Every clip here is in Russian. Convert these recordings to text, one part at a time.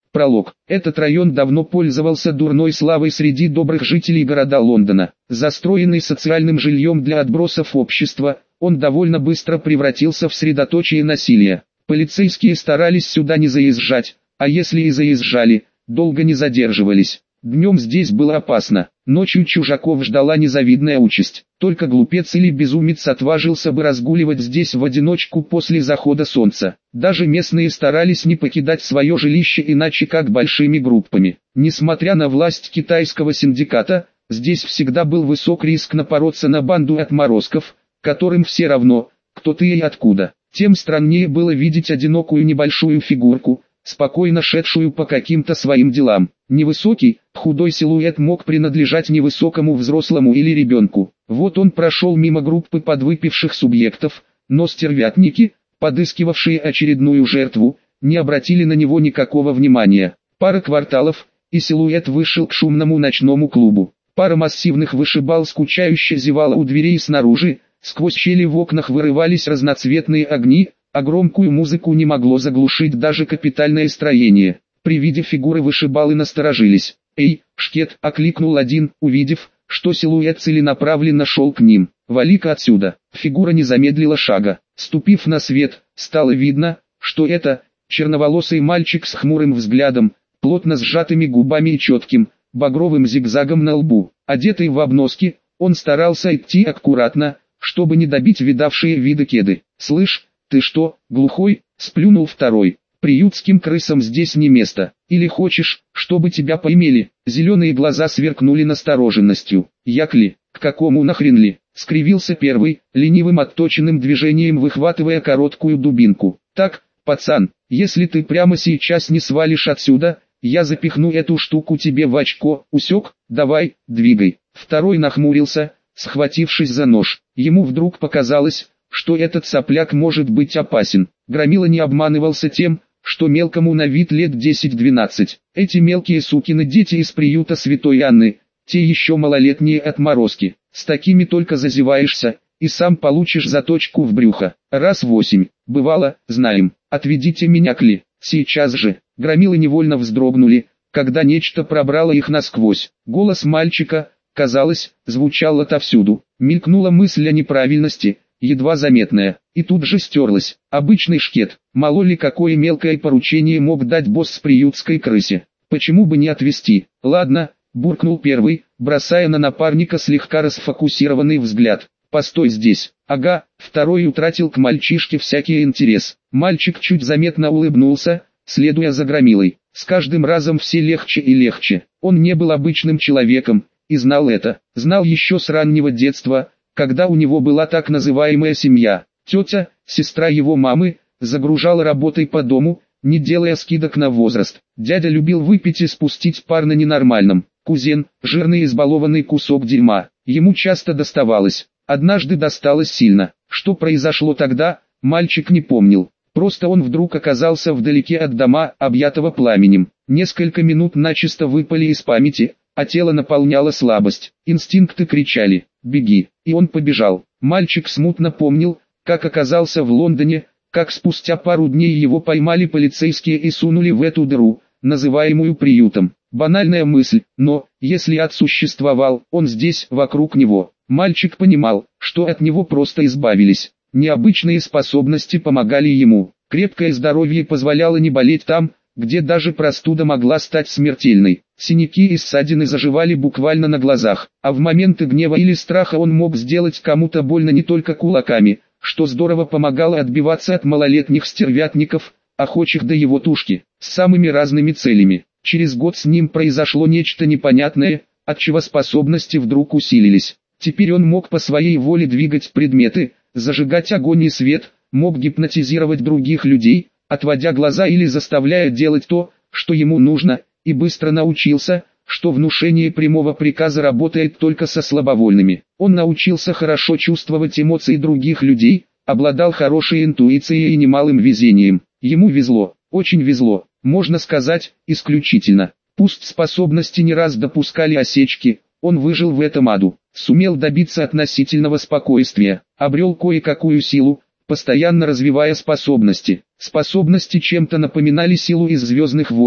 Пролог. Этот район давно пользовался дурной славой среди добрых жителей города Лондона. Застроенный социальным жильем для отбросов общества, он довольно быстро превратился в средоточие насилия. Полицейские старались сюда не заезжать, а если и заезжали, долго не задерживались. Днем здесь было опасно, ночью чужаков ждала незавидная участь. Только глупец или безумец отважился бы разгуливать здесь в одиночку после захода солнца. Даже местные старались не покидать свое жилище иначе как большими группами. Несмотря на власть китайского синдиката, здесь всегда был высок риск напороться на банду отморозков, которым все равно, кто ты и откуда. Тем страннее было видеть одинокую небольшую фигурку, спокойно шедшую по каким-то своим делам. Невысокий, худой силуэт мог принадлежать невысокому взрослому или ребенку. Вот он прошел мимо группы подвыпивших субъектов, но стервятники, подыскивавшие очередную жертву, не обратили на него никакого внимания. Пара кварталов, и силуэт вышел к шумному ночному клубу. Пара массивных вышибал скучающе зевала у дверей снаружи, сквозь щели в окнах вырывались разноцветные огни, а громкую музыку не могло заглушить даже капитальное строение. При виде фигуры вышибалы насторожились. «Эй, шкет!» — окликнул один, увидев, что силуэт целенаправленно шел к ним. «Вали-ка отсюда!» Фигура не замедлила шага. Ступив на свет, стало видно, что это черноволосый мальчик с хмурым взглядом, плотно сжатыми губами и четким, багровым зигзагом на лбу. Одетый в обноски, он старался идти аккуратно, чтобы не добить видавшие виды кеды. «Слышь, ты что, глухой?» — сплюнул второй. «Приютским крысам здесь не место. Или хочешь, чтобы тебя поимели?» Зеленые глаза сверкнули настороженностью. «Якли, к какому нахрен ли?» — скривился первый, ленивым отточенным движением выхватывая короткую дубинку. «Так, пацан, если ты прямо сейчас не свалишь отсюда, я запихну эту штуку тебе в очко, усек? Давай, двигай». Второй нахмурился, схватившись за нож. Ему вдруг показалось, что этот сопляк может быть опасен. Громила не обманывался тем, что мелкому на вид лет 10-12. Эти мелкие сукины дети из приюта Святой Анны, те еще малолетние отморозки. С такими только зазеваешься, и сам получишь заточку в брюхо. Раз 8. Бывало, знаем. Отведите меня к Ли. Сейчас же. Громилы невольно вздрогнули, когда нечто пробрало их насквозь. Голос мальчика, казалось, звучал отовсюду. Мелькнула мысль о неправильности, едва заметная, и тут же стерлась. Обычный шкет, мало ли какое мелкое поручение мог дать босс приютской крысе. Почему бы не отвести? Ладно, буркнул первый, бросая на напарника слегка расфокусированный взгляд. Постой здесь. Ага, второй утратил к мальчишке всякий интерес. Мальчик чуть заметно улыбнулся, следуя за громилой. С каждым разом все легче и легче. Он не был обычным человеком, и знал это. Знал еще с раннего детства, когда у него была так называемая семья. Тетя, сестра его мамы, загружала работой по дому, не делая скидок на возраст. Дядя любил выпить и спустить пар на ненормальном. Кузен, жирный избалованный кусок дерьма. Ему часто доставалось. Однажды досталось сильно. Что произошло тогда, мальчик не помнил. Просто он вдруг оказался вдалеке от дома, объятого пламенем. Несколько минут начисто выпали из памяти, а тело наполняло слабость. Инстинкты кричали «беги», и он побежал. Мальчик смутно помнил, как оказался в Лондоне, как спустя пару дней его поймали полицейские и сунули в эту дыру, называемую приютом. Банальная мысль, но, если ад существовал, он здесь, вокруг него. Мальчик понимал, что от него просто избавились. Необычные способности помогали ему. Крепкое здоровье позволяло не болеть там, где даже простуда могла стать смертельной. Синяки и ссадины заживали буквально на глазах, а в моменты гнева или страха он мог сделать кому-то больно не только кулаками, что здорово помогало отбиваться от малолетних стервятников, охочих до его тушки, с самыми разными целями. Через год с ним произошло нечто непонятное, отчего способности вдруг усилились. Теперь он мог по своей воле двигать предметы, зажигать огонь и свет, мог гипнотизировать других людей, отводя глаза или заставляя делать то, что ему нужно, и быстро научился, что внушение прямого приказа работает только со слабовольными. Он научился хорошо чувствовать эмоции других людей, обладал хорошей интуицией и немалым везением. Ему везло, очень везло, можно сказать, исключительно. Пусть способности не раз допускали осечки, он выжил в этом аду, сумел добиться относительного спокойствия, обрел кое-какую силу, постоянно развивая способности. Способности чем-то напоминали силу из «Звездных войн»,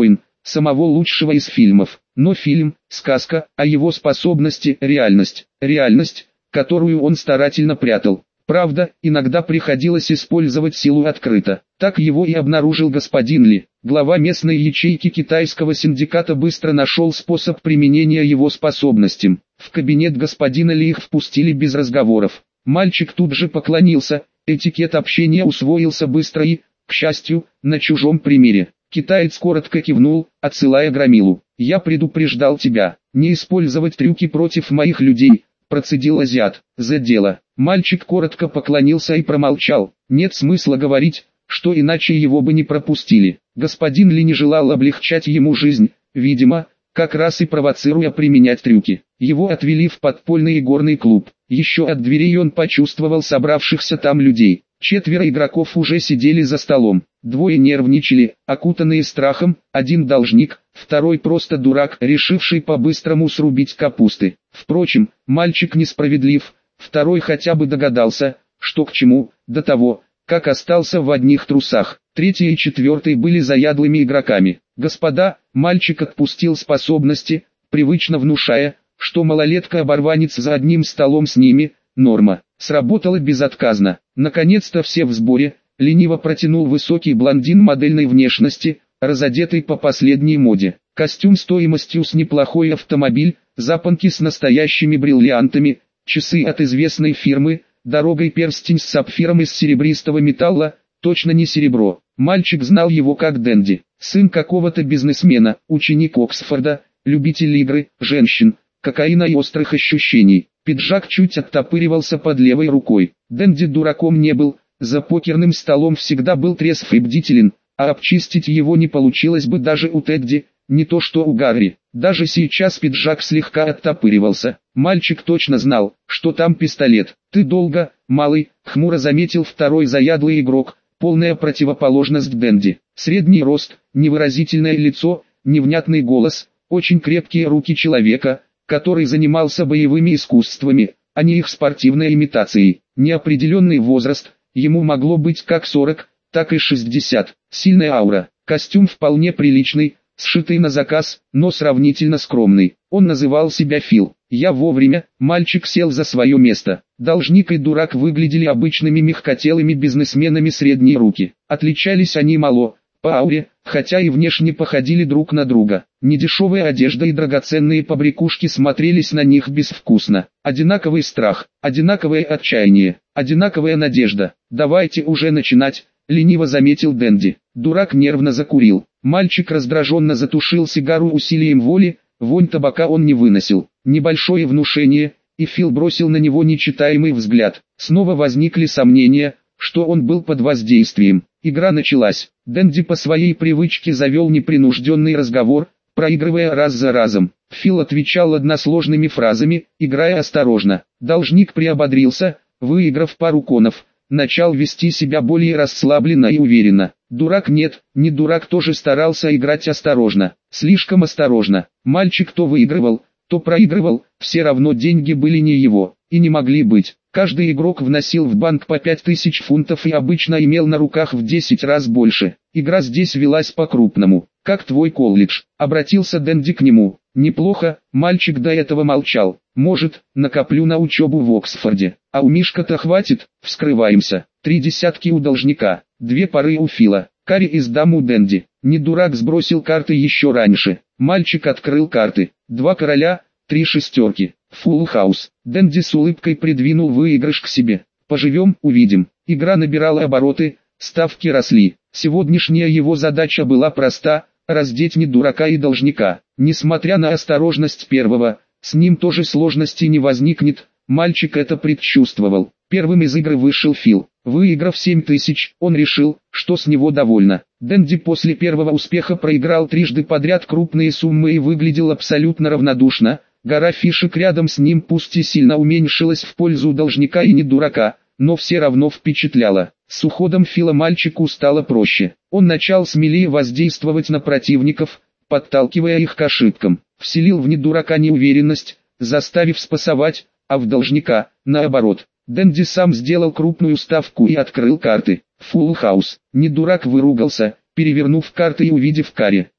самого лучшего из фильмов. Но фильм – сказка, а его способности – реальность. Реальность, которую он старательно прятал. Правда, иногда приходилось использовать силу открыто. Так его и обнаружил господин Ли. Глава местной ячейки китайского синдиката быстро нашел способ применения его способностям. В кабинет господина Ли их впустили без разговоров. Мальчик тут же поклонился, этикет общения усвоился быстро и, к счастью, на чужом примере. Китаец коротко кивнул, отсылая громилу. «Я предупреждал тебя, не использовать трюки против моих людей», процедил азиат. «За дело». Мальчик коротко поклонился и промолчал. Нет смысла говорить, что иначе его бы не пропустили. Господин Ли не желал облегчать ему жизнь, видимо, как раз и провоцируя применять трюки. Его отвели в подпольный игорный клуб. Еще от дверей он почувствовал собравшихся там людей. 4 игроков уже сидели за столом. 2 нервничали, окутанные страхом, 1 должник, 2 просто дурак, решивший по-быстрому срубить капусты. Впрочем, мальчик несправедлив, 2 хотя бы догадался, что к чему, до того, как остался в одних трусах. 3 и 4 были заядлыми игроками. «Господа», мальчик отпустил способности, привычно внушая, что малолетка-оборванец за одним столом с ними – норма. Сработало безотказно. Наконец-то все в сборе, лениво протянул высокий блондин модельной внешности, разодетый по последней моде. Костюм стоимостью с неплохой автомобиль, запонки с настоящими бриллиантами, часы от известной фирмы, дорогой перстень с сапфиром из серебристого металла, точно не серебро. Мальчик знал его как Дэнди, сын какого-то бизнесмена, ученик Оксфорда, любитель игры, женщин, кокаина и острых ощущений. Пиджак чуть оттопыривался под левой рукой. Дэнди дураком не был, за покерным столом всегда был трезв и бдителен, а обчистить его не получилось бы даже у Тедди, не то что у Гарри. Даже сейчас пиджак слегка оттопыривался. Мальчик точно знал, что там пистолет. «Ты долго, малый», — хмуро заметил 2 заядлый игрок, полная противоположность Дэнди. Средний рост, невыразительное лицо, невнятный голос, очень крепкие руки человека, который занимался боевыми искусствами, а не их спортивной имитацией. Неопределенный возраст, ему могло быть как 40, так и 60. Сильная аура, костюм вполне приличный, сшитый на заказ, но сравнительно скромный. Он называл себя Фил. «Я вовремя», мальчик сел за свое место. Должник и дурак выглядели обычными мягкотелыми бизнесменами средней руки. Отличались они мало по ауре, хотя и внешне походили друг на друга. Недешевая одежда и драгоценные побрякушки смотрелись на них безвкусно. Одинаковый страх, одинаковое отчаяние, одинаковая надежда. «Давайте уже начинать», лениво заметил Дэнди. Дурак нервно закурил. Мальчик раздраженно затушил сигару усилием воли, вонь табака он не выносил. Небольшое внушение, и Фил бросил на него нечитаемый взгляд. Снова возникли сомнения, что он был под воздействием. Игра началась. Дэнди по своей привычке завел непринужденный разговор, проигрывая раз за разом. Фил отвечал односложными фразами, играя осторожно. Должник приободрился, выиграв пару конов, начал вести себя более расслабленно и уверенно. Дурак нет, не дурак тоже старался играть осторожно. Слишком осторожно. Мальчик то выигрывал, то проигрывал, все равно деньги были не его, и не могли быть. Каждый игрок вносил в банк по 5000 фунтов и обычно имел на руках в 10 раз больше. Игра здесь велась по-крупному. «Как твой колледж?» — обратился Дэнди к нему. «Неплохо», мальчик до этого молчал. «Может, накоплю на учебу в Оксфорде. А у Мишка-то хватит?» «Вскрываемся. 3 десятки у должника, 2 пары у Фила, карри из дам у Дэнди». Не дурак сбросил карты еще раньше. Мальчик открыл карты. 2 короля, 3 шестерки. Фулл хаус. Дэнди с улыбкой придвинул выигрыш к себе. «Поживем, увидим». Игра набирала обороты, ставки росли. Сегодняшняя его задача была проста – раздеть недурака и должника. Несмотря на осторожность первого, с ним тоже сложности не возникнет, мальчик это предчувствовал. Первым из игры вышел Фил. Выиграв 7000, он решил, что с него довольно. Дэнди после первого успеха проиграл трижды подряд крупные суммы и выглядел абсолютно равнодушно. Гора фишек рядом с ним пусть и сильно уменьшилась в пользу должника и недурака, но все равно впечатляла. С уходом Фила мальчику стало проще. Он начал смелее воздействовать на противников, подталкивая их к ошибкам. Вселил в недурака неуверенность, заставив спасовать, а в должника, наоборот. Дэнди сам сделал крупную ставку и открыл карты. Фулл хаус. Недурак выругался, перевернув карты и увидев карри.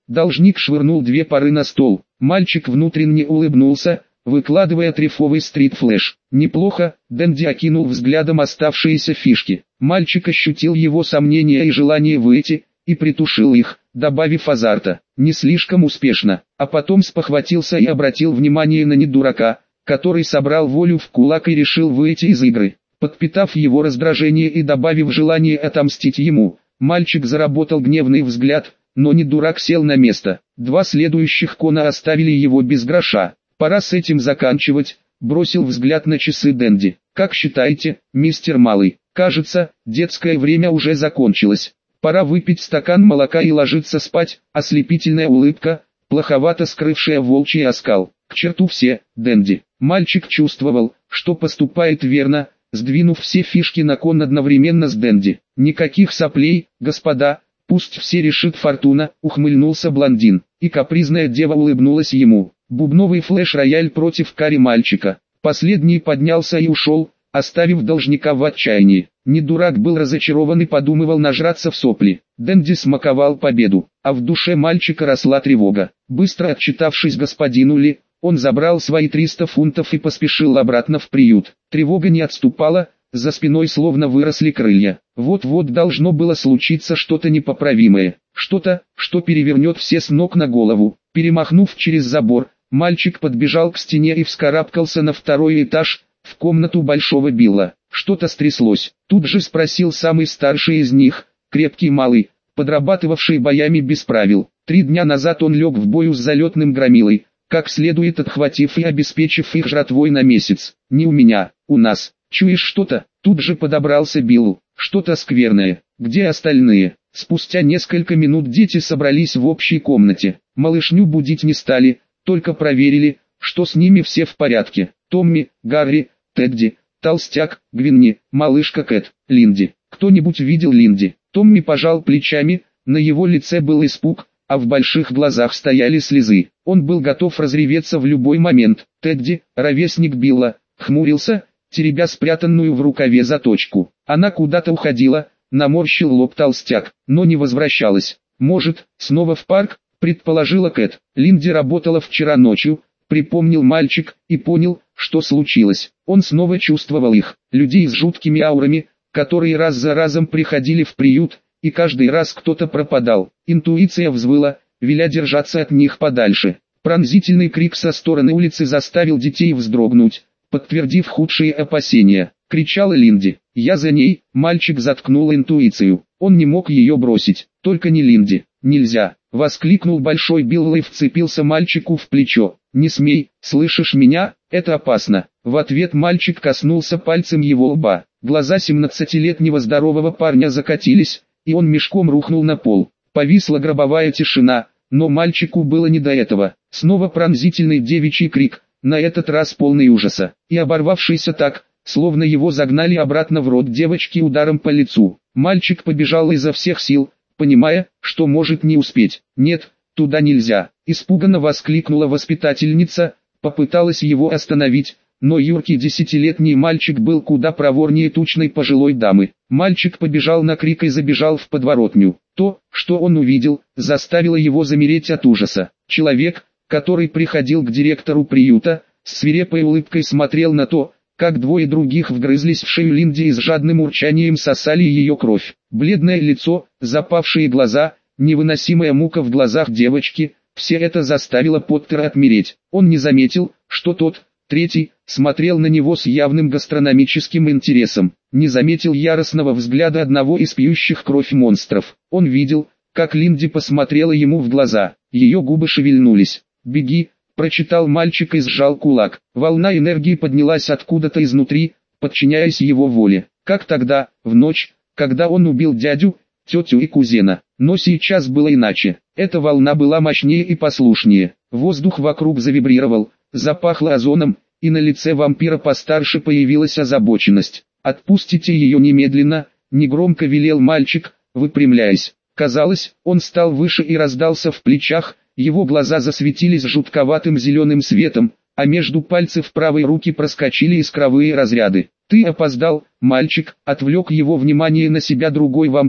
Должник швырнул 2 пары на стол. Мальчик внутренне улыбнулся, выкладывая трефовый стрит-флэш. Неплохо, Дэнди окинул взглядом оставшиеся фишки. Мальчик ощутил его сомнения и желание выйти, и притушил их, добавив азарта. Не слишком успешно, а потом спохватился и обратил внимание на недурака, который собрал волю в кулак и решил выйти из игры. Подпитав его раздражение и добавив желание отомстить ему, мальчик заработал гневный взгляд, но недурак сел на место. 2 следующих кона оставили его без гроша. Пора с этим заканчивать, бросил взгляд на часы Дэнди. Как считаете, мистер Малый? Кажется, детское время уже закончилось. Пора выпить стакан молока и ложиться спать. Ослепительная улыбка, плоховато скрывшая волчий оскал. К черту все, Дэнди. Мальчик чувствовал, что поступает верно, сдвинув все фишки на кон одновременно с Дэнди. Никаких соплей, господа, пусть все решит фортуна, ухмыльнулся блондин, и капризная дева улыбнулась ему. Бубновый флеш-рояль против кари мальчика. Последний поднялся и ушел, оставив должника в отчаянии. Недурак был разочарован и подумывал нажраться в сопли. Дэнди смаковал победу, а в душе мальчика росла тревога. Быстро отчитавшись господину Ли, он забрал свои 300 фунтов и поспешил обратно в приют. Тревога не отступала, за спиной словно выросли крылья. Вот-вот должно было случиться что-то непоправимое. Что-то, что перевернет все с ног на голову. Перемахнув через забор, мальчик подбежал к стене и вскарабкался на 2-й этаж, в комнату Большого Билла. Что-то стряслось. Тут же спросил самый старший из них, крепкий малый, подрабатывавший боями без правил. 3 дня назад он лег в бою с залетным громилой, как следует отхватив и обеспечив их жратвой на месяц. Не у меня, у нас. Чуешь что-то? Тут же подобрался Билл. Что-то скверное. Где остальные? Спустя несколько минут дети собрались в общей комнате. Малышню будить не стали, только проверили, что с ними все в порядке. Томми, Гарри, Тедди, Толстяк, Гвинни, малышка Кэт, Линди. Кто-нибудь видел Линди? Томми пожал плечами, на его лице был испуг, а в больших глазах стояли слезы. Он был готов разреветься в любой момент. Тедди, ровесник Билла, хмурился, теребя спрятанную в рукаве заточку. Она куда-то уходила, наморщил лоб Толстяк, но не возвращалась. Может, снова в парк, предположила Кэт. Линди работала вчера ночью, припомнил мальчик, и понял, что случилось. Он снова чувствовал их, людей с жуткими аурами, которые раз за разом приходили в приют, и каждый раз кто-то пропадал. Интуиция взвыла, веля держаться от них подальше. Пронзительный крик со стороны улицы заставил детей вздрогнуть, подтвердив худшие опасения. Кричала Линди. «Я за ней!» Мальчик заткнул интуицию. Он не мог ее бросить. Только не Линди. «Нельзя!» Воскликнул Большой Билл и вцепился мальчику в плечо. «Не смей, слышишь меня? Это опасно!» В ответ мальчик коснулся пальцем его лба. Глаза 17-летнего здорового парня закатились, и он мешком рухнул на пол. Повисла гробовая тишина, но мальчику было не до этого. Снова пронзительный девичий крик, на этот раз полный ужаса, и оборвавшийся так, словно его загнали обратно в рот девочки ударом по лицу. Мальчик побежал изо всех сил, понимая, что может не успеть. «Нет, туда нельзя!» Испуганно воскликнула воспитательница, попыталась его остановить, но юркий 10-летний мальчик был куда проворнее тучной пожилой дамы. Мальчик побежал на крик и забежал в подворотню. То, что он увидел, заставило его замереть от ужаса. Человек, который приходил к директору приюта, с свирепой улыбкой смотрел на то, как 2 других вгрызлись в шею Линди и с жадным урчанием сосали ее кровь. Бледное лицо, запавшие глаза, невыносимая мука в глазах девочки, все это заставило Поттера отмереть. Он не заметил, что тот, третий, смотрел на него с явным гастрономическим интересом. Не заметил яростного взгляда одного из пьющих кровь монстров. Он видел, как Линди посмотрела ему в глаза. Ее губы шевельнулись. «Беги!» — прочитал мальчик и сжал кулак. Волна энергии поднялась откуда-то изнутри, подчиняясь его воле. Как тогда, в ночь, когда он убил дядю, тетю и кузена. Но сейчас было иначе. Эта волна была мощнее и послушнее. Воздух вокруг завибрировал, запахло озоном, и на лице вампира постарше появилась озабоченность. «Отпустите ее немедленно», — негромко велел мальчик, выпрямляясь. Казалось, он стал выше и раздался в плечах, его глаза засветились жутковатым зеленым светом, а между пальцев правой руки проскочили искровые разряды. «Ты опоздал, мальчик», — отвлек его внимание на себя другой вампир,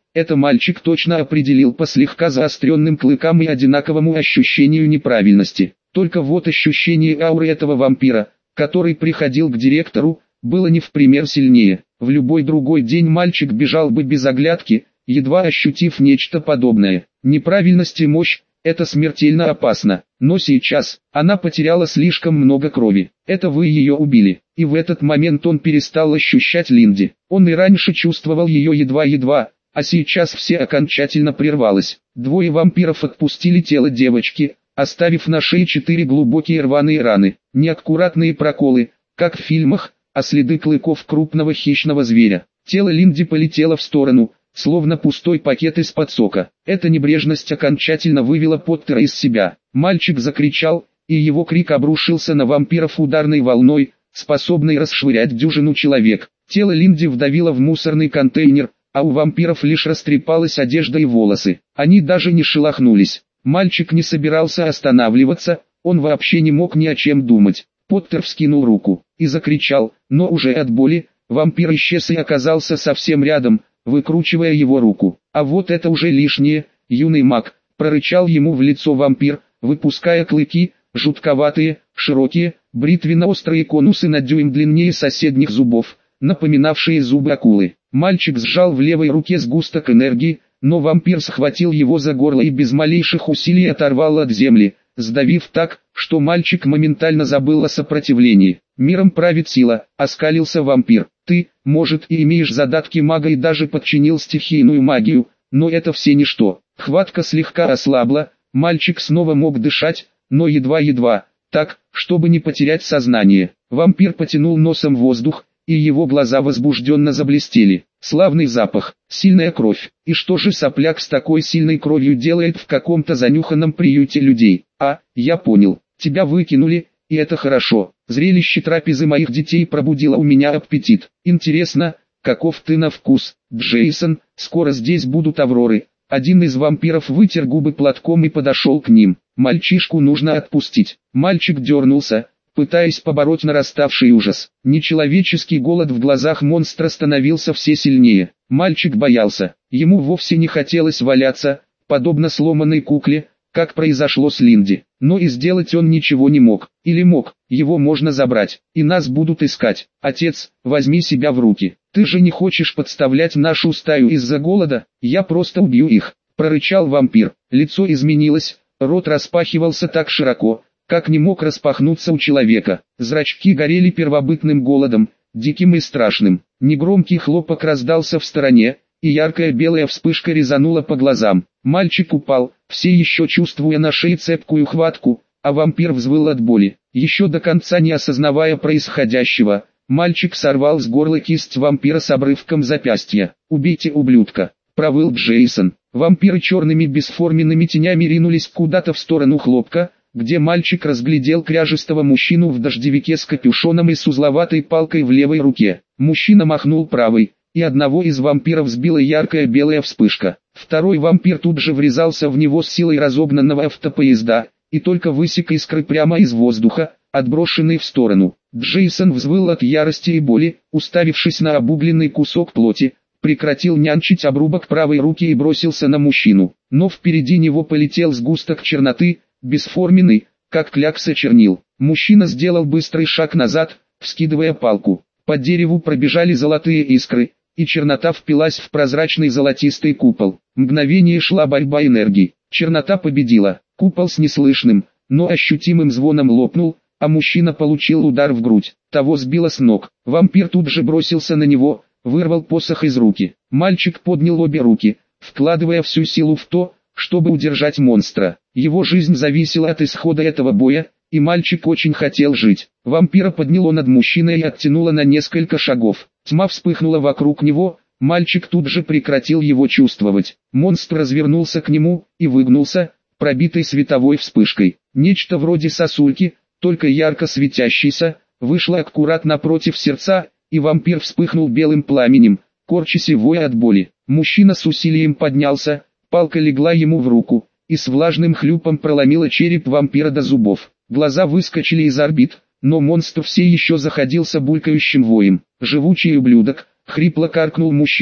Это мальчик точно определил по слегка заостренным клыкам и одинаковому ощущению неправильности. Только вот ощущение ауры этого вампира, который приходил к директору, было не в пример сильнее. В любой другой день мальчик бежал бы без оглядки, едва ощутив нечто подобное. Неправильность и мощь – это смертельно опасно. Но сейчас она потеряла слишком много крови. Это вы ее убили. И в этот момент он перестал ощущать Линди. Он и раньше чувствовал ее едва-едва, а сейчас все окончательно прервалось. Двое вампиров отпустили тело девочки, оставив на шее 4 глубокие рваные раны. Неаккуратные проколы, как в фильмах, а следы клыков крупного хищного зверя. Тело Линди полетело в сторону, словно пустой пакет из-под сока. Эта небрежность окончательно вывела Поттера из себя. Мальчик закричал, и его крик обрушился на вампиров ударной волной, способной расшвырять дюжину человек. Тело Линди вдавило в мусорный контейнер, а у вампиров лишь растрепалась одежда и волосы. Они даже не шелохнулись. Мальчик не собирался останавливаться, он вообще не мог ни о чем думать. Поттер вскинул руку и закричал, но уже от боли. Вампир исчез и оказался совсем рядом, выкручивая его руку. А вот это уже лишнее, юный маг, прорычал ему в лицо вампир, выпуская клыки, жутковатые, широкие, бритвенно-острые конусы на дюйм длиннее соседних зубов, напоминавшие зубы акулы. Мальчик сжал в левой руке сгусток энергии, но вампир схватил его за горло и без малейших усилий оторвал от земли, сдавив так, что мальчик моментально забыл о сопротивлении. «Миром правит сила», — оскалился вампир. «Ты, может, и имеешь задатки мага и даже подчинил стихийную магию, но это все ничто». Хватка слегка ослабла, мальчик снова мог дышать, но едва-едва, так, чтобы не потерять сознание. Вампир потянул носом воздух, и его глаза возбужденно заблестели. Славный запах, сильная кровь. И что же сопляк с такой сильной кровью делает в каком-то занюханном приюте людей? А, я понял, тебя выкинули, и это хорошо. Зрелище трапезы моих детей пробудило у меня аппетит. Интересно, каков ты на вкус, Джейсон? Скоро здесь будут авроры. Один из вампиров вытер губы платком и подошел к ним. Мальчишку нужно отпустить. Мальчик дернулся, пытаясь побороть нараставший ужас. Нечеловеческий голод в глазах монстра становился все сильнее. Мальчик боялся. Ему вовсе не хотелось валяться, подобно сломанной кукле, как произошло с Линди. Но и сделать он ничего не мог. Или мог, его можно забрать, и нас будут искать. Отец, возьми себя в руки. Ты же не хочешь подставлять нашу стаю из-за голода? Я просто убью их, прорычал вампир. Лицо изменилось, рот распахивался так широко, как не мог распахнуться у человека. Зрачки горели первобытным голодом, диким и страшным. Негромкий хлопок раздался в стороне, и яркая белая вспышка резанула по глазам. Мальчик упал, все еще чувствуя на шее цепкую хватку, а вампир взвыл от боли. Еще до конца не осознавая происходящего, мальчик сорвал с горла кисть вампира с обрывком запястья. «Убейте ублюдка!» — провыл Джейсон. Вампиры черными бесформенными тенями ринулись куда-то в сторону хлопка, где мальчик разглядел кряжестого мужчину в дождевике с капюшоном и с узловатой палкой в левой руке. Мужчина махнул правой, и одного из вампиров сбила яркая белая вспышка. Второй вампир тут же врезался в него с силой разогнанного автопоезда, и только высек искры прямо из воздуха, отброшенный в сторону. Джейсон взвыл от ярости и боли, уставившись на обугленный кусок плоти, прекратил нянчить обрубок правой руки и бросился на мужчину. Но впереди него полетел сгусток черноты, бесформенный, как клякса чернил. Мужчина сделал быстрый шаг назад, вскидывая палку. По дереву пробежали золотые искры, и чернота впилась в прозрачный золотистый купол. Мгновение шла борьба энергий. Чернота победила. Купол с неслышным, но ощутимым звоном лопнул, а мужчина получил удар в грудь. Того сбило с ног. Вампир тут же бросился на него, вырвал посох из руки. Мальчик поднял обе руки, вкладывая всю силу в то, чтобы удержать монстра. Его жизнь зависела от исхода этого боя, и мальчик очень хотел жить. Вампира подняло над мужчиной и оттянуло на несколько шагов. Тьма вспыхнула вокруг него, мальчик тут же прекратил его чувствовать. Монстр развернулся к нему и выгнулся, пробитой световой вспышкой. Нечто вроде сосульки, только ярко светящейся, вышло аккуратно напротив сердца, и вампир вспыхнул белым пламенем, корчась и воя от боли. Мужчина с усилием поднялся, палка легла ему в руку, и с влажным хлюпом проломила череп вампира до зубов. Глаза выскочили из орбит, но монстр все еще заходился булькающим воем. «Живучий ублюдок!» — хрипло каркнул мужчина,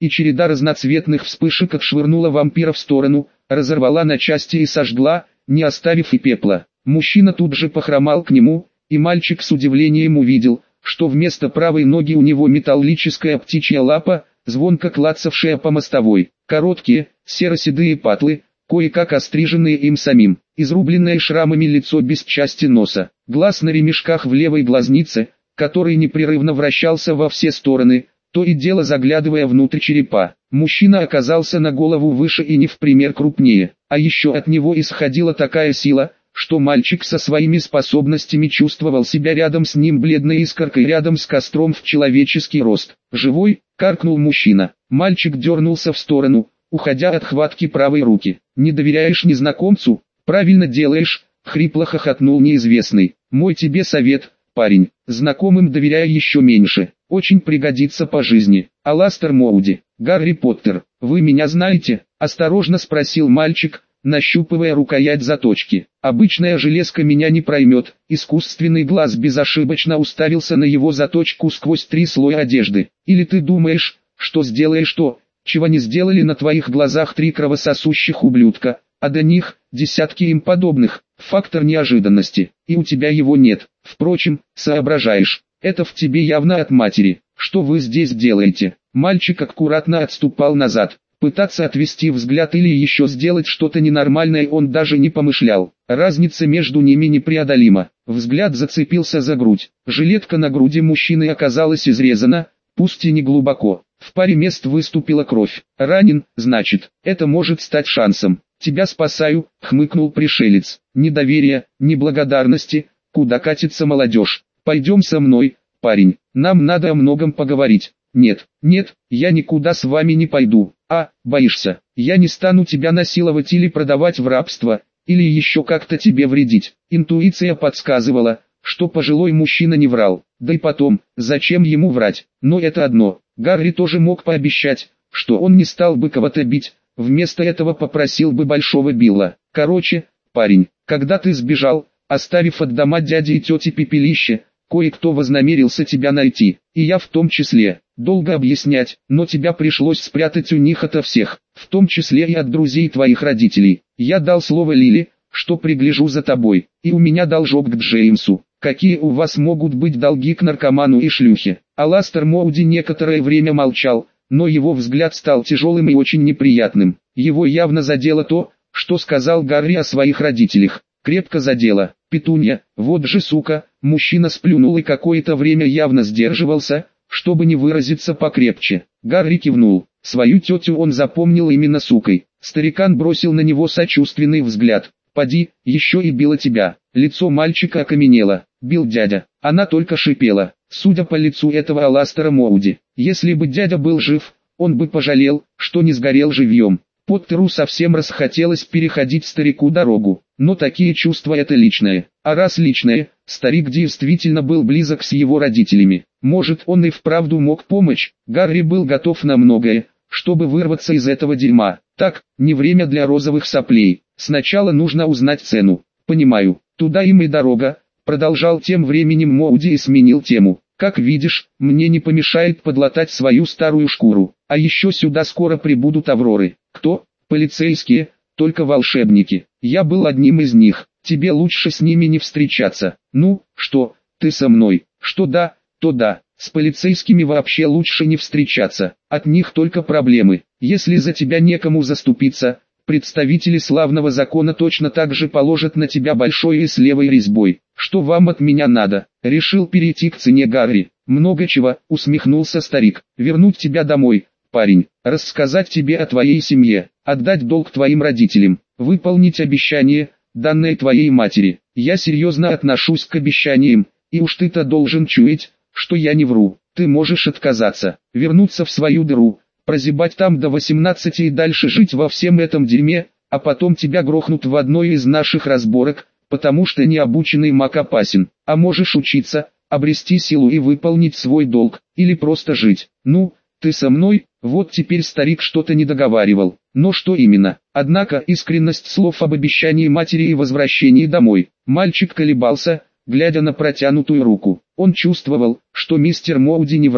и череда разноцветных вспышек отшвырнула вампира в сторону, разорвала на части и сожгла, не оставив и пепла. Мужчина тут же похромал к нему, и мальчик с удивлением увидел, что вместо правой ноги у него металлическая птичья лапа, звонко клацавшая по мостовой. Короткие, серо-седые патлы, кое-как остриженные им самим, изрубленное шрамами лицо без части носа, глаз на ремешках в левой глазнице, который непрерывно вращался во все стороны, то и дело заглядывая внутрь черепа. Мужчина оказался на голову выше и не в пример крупнее, а еще от него исходила такая сила, что мальчик со своими способностями чувствовал себя рядом с ним бледной искоркой рядом с костром в человеческий рост. «Живой?» — каркнул мужчина. Мальчик дернулся в сторону, уходя от хватки правой руки. «Не доверяешь незнакомцу? Правильно делаешь», — хрипло хохотнул неизвестный. «Мой тебе совет, парень, знакомым доверяй еще меньше, очень пригодится по жизни». Аластер Моуди. «Гарри Поттер, вы меня знаете?» — осторожно спросил мальчик, нащупывая рукоять заточки. «Обычная железка меня не проймет». Искусственный глаз безошибочно уставился на его заточку сквозь 3 слоя одежды. «Или ты думаешь, что сделаешь то, чего не сделали на твоих глазах 3 кровососущих ублюдка, а до них десятки им подобных? Фактор неожиданности, и у тебя его нет. Впрочем, соображаешь, это в тебе явно от матери. Что вы здесь делаете?» Мальчик аккуратно отступал назад. Пытаться отвести взгляд или еще сделать что-то ненормальное он даже не помышлял. Разница между ними непреодолима. Взгляд зацепился за грудь. Жилетка на груди мужчины оказалась изрезана, пусть и не глубоко. В паре мест выступила кровь. «Ранен, значит, это может стать шансом. Тебя спасаю», — хмыкнул пришелец. «Недоверия, неблагодарности, куда катится молодежь? Пойдем со мной, парень, нам надо о многом поговорить». «Нет, нет, я никуда с вами не пойду». «А, боишься? Я не стану тебя насиловать или продавать в рабство, или еще как-то тебе вредить». Интуиция подсказывала, что пожилой мужчина не врал. Да и потом, зачем ему врать? Но это одно. Гарри тоже мог пообещать, что он не стал бы кого-то бить, вместо этого попросил бы Большого Билла. «Короче, парень, когда ты сбежал, оставив от дома дяди и тети пепелище, кое-кто вознамерился тебя найти, и я в том числе. Долго объяснять, но тебя пришлось спрятать у них ото всех, в том числе и от друзей твоих родителей. Я дал слово Лили, что пригляжу за тобой, и у меня должок к Джеймсу. Какие у вас могут быть долги к наркоману и шлюхе?» Аластер Моуди некоторое время молчал, но его взгляд стал тяжелым и очень неприятным. Его явно задело то, что сказал Гарри о своих родителях. Крепко задело. «Петунья, вот же сука!» Мужчина сплюнул и какое-то время явно сдерживался, чтобы не выразиться покрепче. Гарри кивнул. Свою тетю он запомнил именно сукой. Старикан бросил на него сочувственный взгляд. «Поди, еще и била тебя». Лицо мальчика окаменело. «Бил дядя». Она только шипела. Судя по лицу этого Аластера Моуди, если бы дядя был жив, он бы пожалел, что не сгорел живьем. Поттеру совсем расхотелось переходить старику дорогу, но такие чувства это личное. А раз личное, старик действительно был близок с его родителями. Может, он и вправду мог помочь. Гарри был готов на многое, чтобы вырваться из этого дерьма. Так, не время для розовых соплей. Сначала нужно узнать цену. «Понимаю, туда им и дорога», — продолжал тем временем Моуди и сменил тему. «Как видишь, мне не помешает подлатать свою старую шкуру. А еще сюда скоро прибудут Авроры». «Кто?» «Полицейские, только волшебники. Я был одним из них. Тебе лучше с ними не встречаться». «Ну, что, ты со мной?» «Что да, то да. С полицейскими вообще лучше не встречаться. От них только проблемы. Если за тебя некому заступиться, представители славного закона точно так же положат на тебя большой и с левой резьбой. Что вам от меня надо?» Решил перейти к цене Гарри. «Много чего», — усмехнулся старик. «Вернуть тебя домой, парень, рассказать тебе о твоей семье, отдать долг твоим родителям, выполнить обещание, данное твоей матери. Я серьезно отношусь к обещаниям, и уж ты-то должен чуять, что я не вру. Ты можешь отказаться, вернуться в свою дыру, прозябать там до 18 и дальше жить во всем этом дерьме, а потом тебя грохнут в одной из наших разборок, потому что необученный маг опасен. А можешь учиться, обрести силу и выполнить свой долг, или просто жить. Ну, ты со мной?» Вот теперь старик что-то не договаривал. Но что именно? Однако искренность слов об обещании матери и возвращении домой. Мальчик колебался, глядя на протянутую руку. Он чувствовал, что мистер Моуди не врал.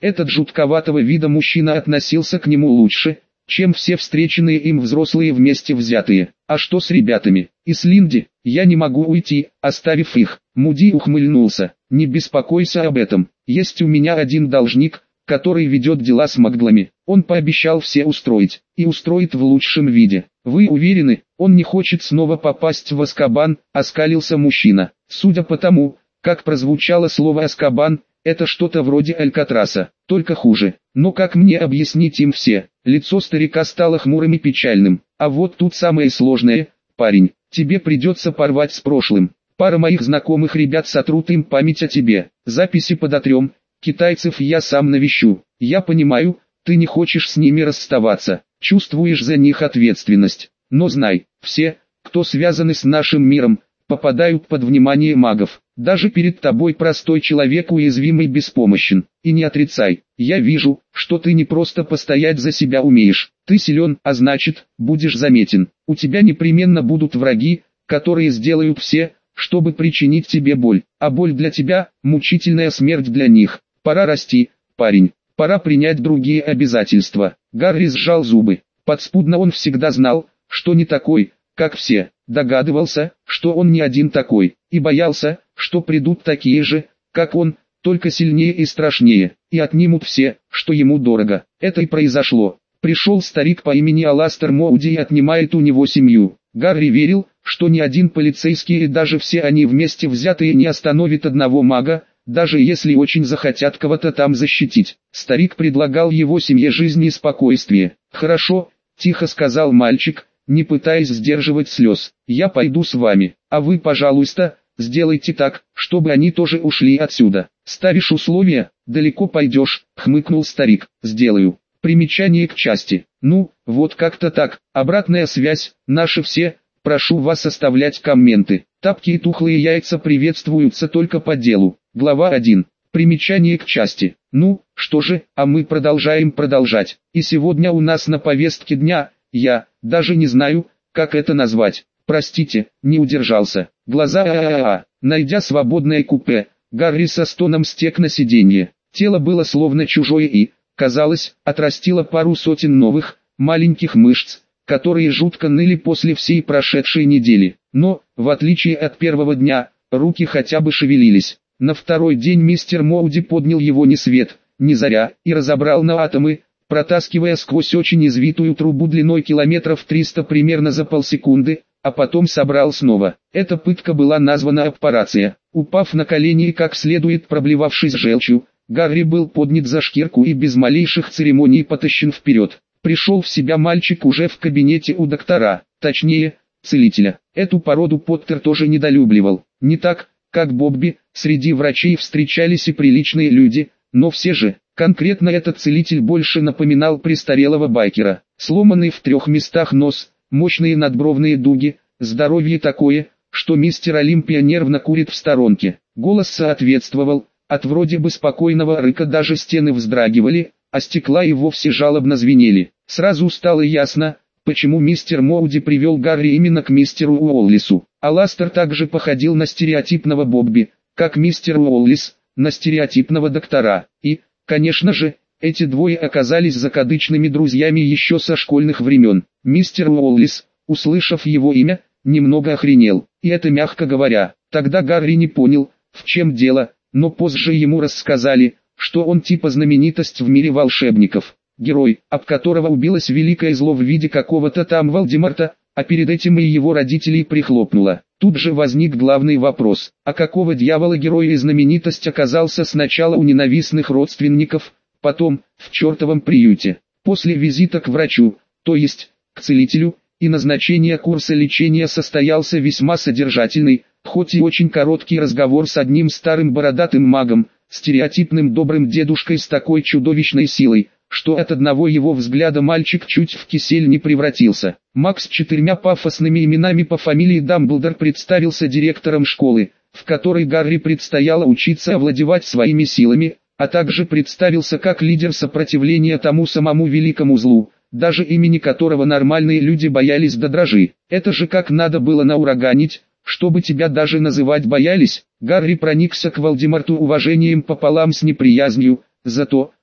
Этот жутковатого вида мужчина относился к нему лучше, чем все встреченные им взрослые вместе взятые. А что с ребятами? И с Линди? Я не могу уйти, оставив их. Муди ухмыльнулся. Не беспокойся об этом. Есть у меня один должник, который ведет дела с Магдлами. Он пообещал все устроить. И устроит в лучшем виде. Вы уверены, он не хочет снова попасть в Азкабан? Оскалился мужчина. Судя по тому, как прозвучало слово Азкабан, это что-то вроде Алькатраса, только хуже. Но как мне объяснить им все? Лицо старика стало хмурым и печальным. А вот тут самое сложное, парень, тебе придется порвать с прошлым. Пара моих знакомых ребят сотрут им память о тебе. Записи подотрем, китайцев я сам навещу. Я понимаю, ты не хочешь с ними расставаться, чувствуешь за них ответственность. Но знай, все, кто связаны с нашим миром, попадают под внимание магов. Даже перед тобой простой человек уязвимый и беспомощен. И не отрицай, я вижу, что ты не просто постоять за себя умеешь. Ты силен, а значит, будешь заметен. У тебя непременно будут враги, которые сделают все, чтобы причинить тебе боль. А боль для тебя – мучительная смерть для них. Пора расти, парень. Пора принять другие обязательства. Гарри сжал зубы. Подспудно он всегда знал, что не такой, как все. Догадывался, что он не один такой. И боялся, что придут такие же, как он, только сильнее и страшнее, и отнимут все, что ему дорого. Это и произошло. Пришел старик по имени Аластер Моуди и отнимает у него семью. Гарри верил, что ни один полицейский и даже все они вместе взятые не остановит одного мага, даже если очень захотят кого-то там защитить. Старик предлагал его семье жизнь и спокойствие. «Хорошо», – тихо сказал мальчик, не пытаясь сдерживать слез. «Я пойду с вами, а вы, пожалуйста, сделайте так, чтобы они тоже ушли отсюда. Ставишь условия, далеко пойдешь», — хмыкнул старик. «Сделаю». Примечание к части. Ну, вот как-то так. Обратная связь, наши все. Прошу вас оставлять комменты. Тапки и тухлые яйца приветствуются только по делу. Глава 1. Примечание к части. Ну, что же, а мы продолжаем продолжать. И сегодня у нас на повестке дня, я даже не знаю, как это назвать. Простите, не удержался. Глаза Найдя свободное купе, Гарри со стоном стек на сиденье. Тело было словно чужое и, казалось, отрастило пару сотен новых, маленьких мышц, которые жутко ныли после всей прошедшей недели. Но, в отличие от первого дня, руки хотя бы шевелились. На второй день мистер Моуди поднял его ни свет, ни заря, и разобрал на атомы, протаскивая сквозь очень извитую трубу длиной километров 300 примерно за полсекунды, а потом собрал снова. Эта пытка была названа операция. Упав на колени и как следует проблевавшись желчью, Гарри был поднят за шкирку и без малейших церемоний потащен вперед. Пришел в себя мальчик уже в кабинете у доктора, точнее, целителя. Эту породу Поттер тоже недолюбливал. Не так, как Бобби, среди врачей встречались и приличные люди, но все же, конкретно этот целитель больше напоминал престарелого байкера. Сломанный в 3 местах нос, мощные надбровные дуги, здоровье такое, что мистер Олимпия нервно курит в сторонке. Голос соответствовал, от вроде бы спокойного рыка даже стены вздрагивали, а стекла и вовсе жалобно звенели. Сразу стало ясно, почему мистер Моуди привел Гарри именно к мистеру Уоллису. Аластер также походил на стереотипного Бобби, как мистер Уоллис, на стереотипного доктора. И, конечно же, эти двое оказались закадычными друзьями еще со школьных времен. Мистер Уоллис, услышав его имя, немного охренел, и это мягко говоря. Тогда Гарри не понял, в чем дело, но позже ему рассказали, что он типа знаменитость в мире волшебников, герой, об которого убилось великое зло в виде какого-то там Волдеморта, а перед этим и его родителей прихлопнуло. Тут же возник главный вопрос, а какого дьявола герой и знаменитость оказался сначала у ненавистных родственников, потом, в чертовом приюте. После визита к врачу, то есть, к целителю, и назначения курса лечения состоялся весьма содержательный, хоть и очень короткий разговор с одним старым бородатым магом, стереотипным добрым дедушкой с такой чудовищной силой, что от одного его взгляда мальчик чуть в кисель не превратился. Маг с 4 пафосными именами по фамилии Дамблдор представился директором школы, в которой Гарри предстояло учиться овладевать своими силами, а также представился как лидер сопротивления тому самому великому злу, даже имени которого нормальные люди боялись до дрожи. Это же как надо было наураганить, чтобы тебя даже называть боялись. Гарри проникся к Волдеморту уважением пополам с неприязнью, за то,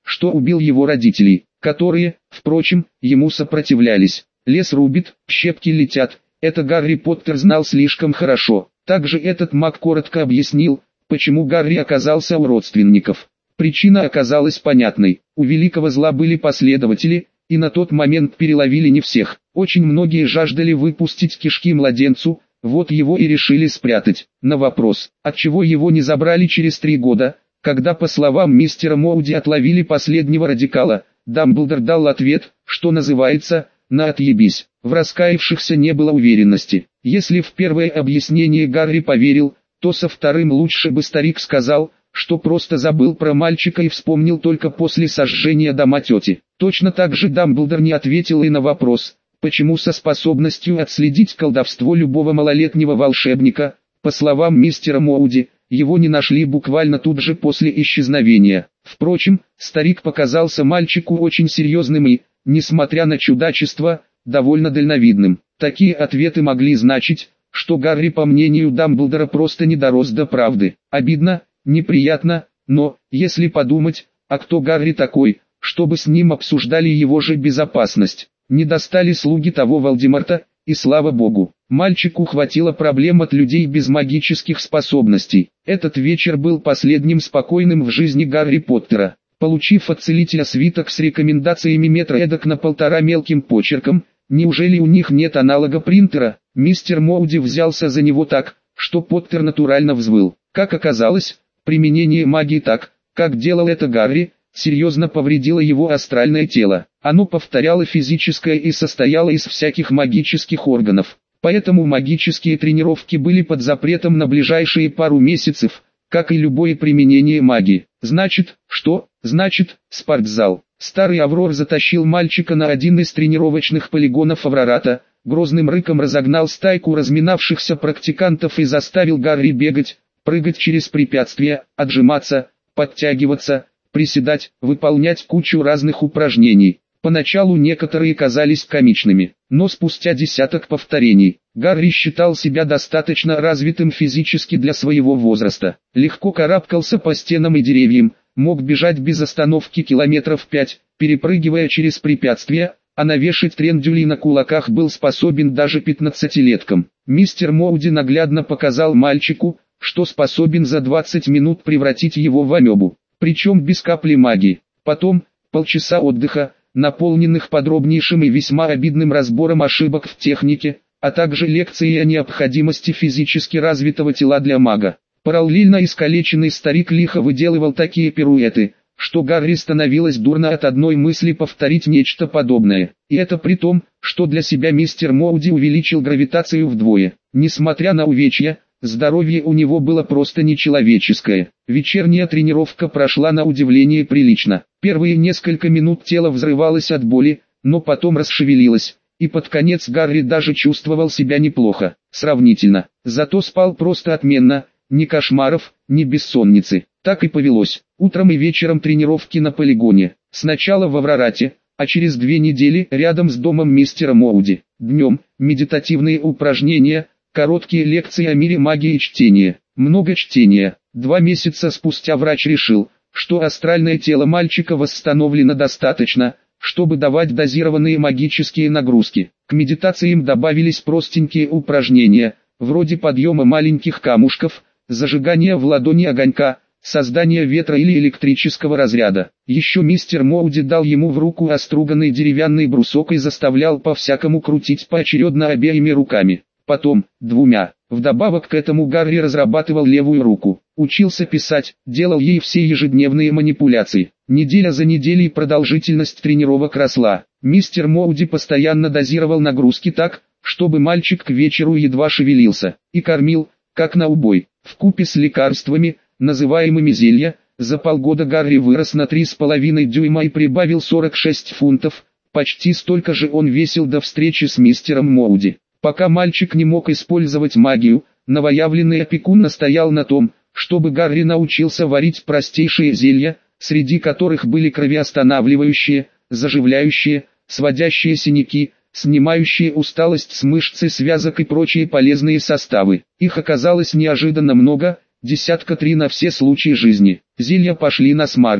что убил его родителей, которые, впрочем, ему сопротивлялись. Лес рубит, щепки летят. Это Гарри Поттер знал слишком хорошо. Также этот маг коротко объяснил, почему Гарри оказался у родственников. Причина оказалась понятной. У великого зла были последователи, и на тот момент переловили не всех. Очень многие жаждали выпустить кишки младенцу, вот его и решили спрятать. На вопрос, отчего его не забрали через 3 года, когда, по словам мистера Моуди, отловили последнего радикала, Дамблдор дал ответ, что называется, на отъебись. В раскаявшихся не было уверенности. Если в первое объяснение Гарри поверил, то со вторым лучше бы старик сказал, что просто забыл про мальчика и вспомнил только после сожжения дома тети. Точно так же Дамблдор не ответил и на вопрос, почему со способностью отследить колдовство любого малолетнего волшебника, по словам мистера Моуди, его не нашли буквально тут же после исчезновения. Впрочем, старик показался мальчику очень серьезным и, несмотря на чудачество, довольно дальновидным. Такие ответы могли значить, что Гарри, по мнению Дамблдора, просто не дорос до правды. Обидно, неприятно, но, если подумать, а кто Гарри такой, чтобы с ним обсуждали его же безопасность? Не достали слуги того Волдеморта, и слава богу, мальчику хватило проблем от людей без магических способностей. Этот вечер был последним спокойным в жизни Гарри Поттера. Получив от целителя свиток с рекомендациями метра эдак на 1,5 мелким почерком, неужели у них нет аналога принтера, мистер Моуди взялся за него так, что Поттер натурально взвыл. Как оказалось, применение магии так, как делал это Гарри, серьезно повредило его астральное тело. Оно повторяло физическое и состояло из всяких магических органов. Поэтому магические тренировки были под запретом на ближайшие пару месяцев, как и любое применение магии. Значит, что? Значит, спортзал. Старый Аврор затащил мальчика на один из тренировочных полигонов Аврората, грозным рыком разогнал стайку разминавшихся практикантов и заставил Гарри бегать, прыгать через препятствия, отжиматься, подтягиваться, приседать, выполнять кучу разных упражнений. Поначалу некоторые казались комичными, но спустя десяток повторений, Гарри считал себя достаточно развитым физически для своего возраста. Легко карабкался по стенам и деревьям, мог бежать без остановки километров 5, перепрыгивая через препятствия, а навешать трендюли на кулаках был способен даже 15-леткам. Мистер Моуди наглядно показал мальчику, что способен за 20 минут превратить его в амебу, причем без капли магии. Потом, полчаса отдыха, наполненных подробнейшим и весьма обидным разбором ошибок в технике, а также лекции о необходимости физически развитого тела для мага. Параллельно искалеченный старик лихо выделывал такие пируэты, что Гарри становилось дурно от одной мысли повторить нечто подобное. И это при том, что для себя мистер Моуди увеличил гравитацию вдвое. Несмотря на увечья, здоровье у него было просто нечеловеческое. Вечерняя тренировка прошла на удивление прилично. Первые несколько минут тело взрывалось от боли, но потом расшевелилось, и под конец Гарри даже чувствовал себя неплохо, сравнительно. Зато спал просто отменно, ни кошмаров, ни бессонницы. Так и повелось. Утром и вечером тренировки на полигоне. Сначала в Аврорате, а через 2 недели рядом с домом мистера Моуди. Днем медитативные упражнения, короткие лекции о мире магии и чтения. Много чтения. 2 месяца спустя врач решил, что астральное тело мальчика восстановлено достаточно, чтобы давать дозированные магические нагрузки. К медитациям добавились простенькие упражнения, вроде подъема маленьких камушков, зажигания в ладони огонька, создания ветра или электрического разряда. Еще мистер Моуди дал ему в руку оструганный деревянный брусок и заставлял по-всякому крутить поочередно обеими руками. Потом, 2. Вдобавок к этому Гарри разрабатывал левую руку, учился писать, делал ей все ежедневные манипуляции. Неделя за неделей продолжительность тренировок росла. Мистер Моуди постоянно дозировал нагрузки так, чтобы мальчик к вечеру едва шевелился, и кормил, как на убой. Вкупе с лекарствами, называемыми зелья, за полгода Гарри вырос на 3,5 дюйма и прибавил 46 фунтов, почти столько же он весил до встречи с мистером Моуди. Пока мальчик не мог использовать магию, новоявленный опекун настоял на том, чтобы Гарри научился варить простейшие зелья, среди которых были кровоостанавливающие, заживляющие, сводящие синяки, снимающие усталость с мышц и связок и прочие полезные составы. Их оказалось неожиданно много, 3 на все случаи жизни. Зелья пошли на смарку.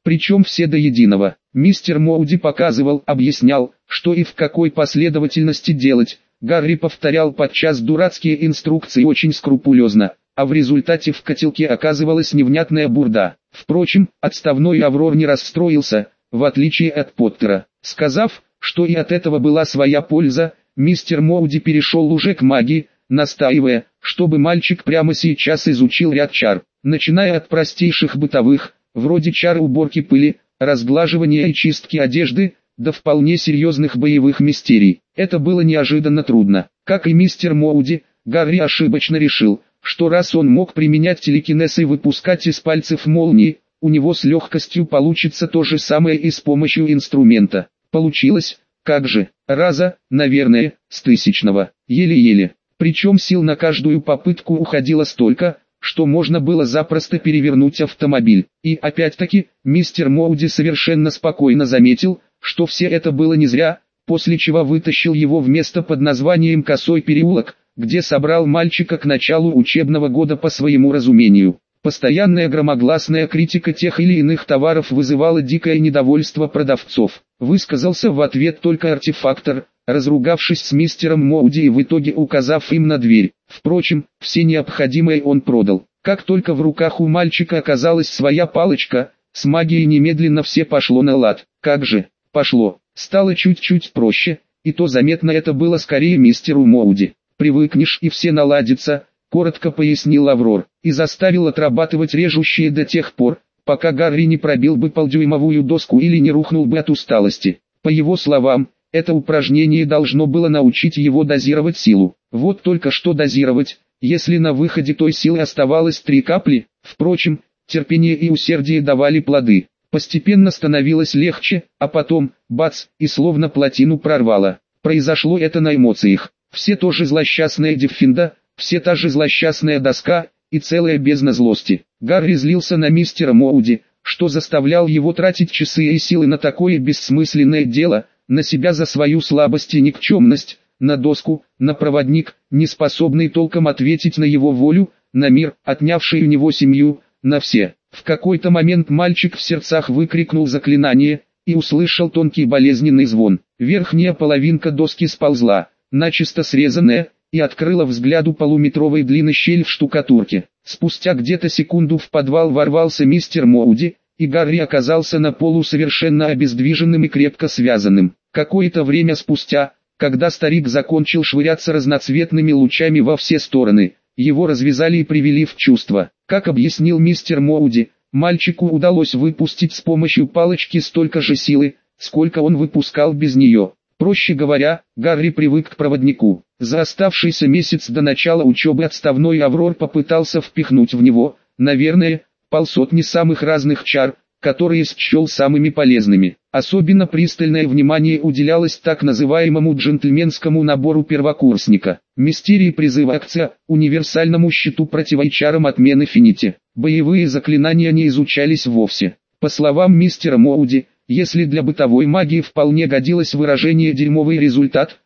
Причем все до единого. Мистер Моуди показывал, объяснял, что и в какой последовательности делать. Гарри повторял подчас дурацкие инструкции очень скрупулезно, а в результате в котелке оказывалась невнятная бурда. Впрочем, отставной Аврор не расстроился, в отличие от Поттера. Сказав, что и от этого была своя польза, мистер Моуди перешел уже к магии, настаивая, чтобы мальчик прямо сейчас изучил ряд чар, начиная от простейших бытовых, вроде чар уборки пыли, разглаживания и чистки одежды, до вполне серьезных боевых мистерий. Это было неожиданно трудно. Как и мистер Моуди, Гарри ошибочно решил, что раз он мог применять телекинез и выпускать из пальцев молнии, у него с легкостью получится то же самое и с помощью инструмента. Получилось, как же, раза, наверное, с 1000-го, еле-еле. Причем сил на каждую попытку уходило столько, что можно было запросто перевернуть автомобиль. И опять-таки, мистер Моуди совершенно спокойно заметил, что все это было не зря, после чего вытащил его в место под названием «Косой переулок», где собрал мальчика к началу учебного года по своему разумению. Постоянная громогласная критика тех или иных товаров вызывала дикое недовольство продавцов. Высказался в ответ только артефактор, разругавшись с мистером Моуди и в итоге указав им на дверь. Впрочем, все необходимое он продал. Как только в руках у мальчика оказалась своя палочка, с магией немедленно все пошло на лад. Как же, пошло. Стало чуть-чуть проще, и то заметно это было скорее мистеру Моуди. «Привыкнешь и все наладится», — коротко пояснил Аврор, и заставил отрабатывать режущие до тех пор, пока Гарри не пробил бы полдюймовую доску или не рухнул бы от усталости. По его словам, это упражнение должно было научить его дозировать силу. Вот только что дозировать, если на выходе той силы оставалось 3 капли. Впрочем, терпение и усердие давали плоды. Постепенно становилось легче, а потом, бац, и словно плотину прорвало. Произошло это на эмоциях. Все то же злосчастная Деффинда, все та же злосчастная доска и целая бездна злости. Гарри злился на мистера Моуди, что заставлял его тратить часы и силы на такое бессмысленное дело, на себя за свою слабость и никчемность, на доску, на проводник, не способный толком ответить на его волю, на мир, отнявший у него семью, на все. В какой-то момент мальчик в сердцах выкрикнул заклинание и услышал тонкий болезненный звон. Верхняя половинка доски сползла, начисто срезанная, и открыла взгляду полуметровой длины щель в штукатурке. Спустя где-то секунду в подвал ворвался мистер Моуди, и Гарри оказался на полу совершенно обездвиженным и крепко связанным. Какое-то время спустя, когда старик закончил швыряться разноцветными лучами во все стороны, его развязали и привели в чувство. Как объяснил мистер Моуди, мальчику удалось выпустить с помощью палочки столько же силы, сколько он выпускал без нее. Проще говоря, Гарри привык к проводнику. За оставшийся месяц до начала учебы отставной Аврор попытался впихнуть в него, наверное, полсотни самых разных чар, которые счел самыми полезными. Особенно пристальное внимание уделялось так называемому джентльменскому набору первокурсника. Мистерии призыва акция, универсальному щиту противочарам от Менефинити. Боевые заклинания не изучались вовсе. По словам мистера Моуди, если для бытовой магии вполне годилось выражение «дерьмовый результат»,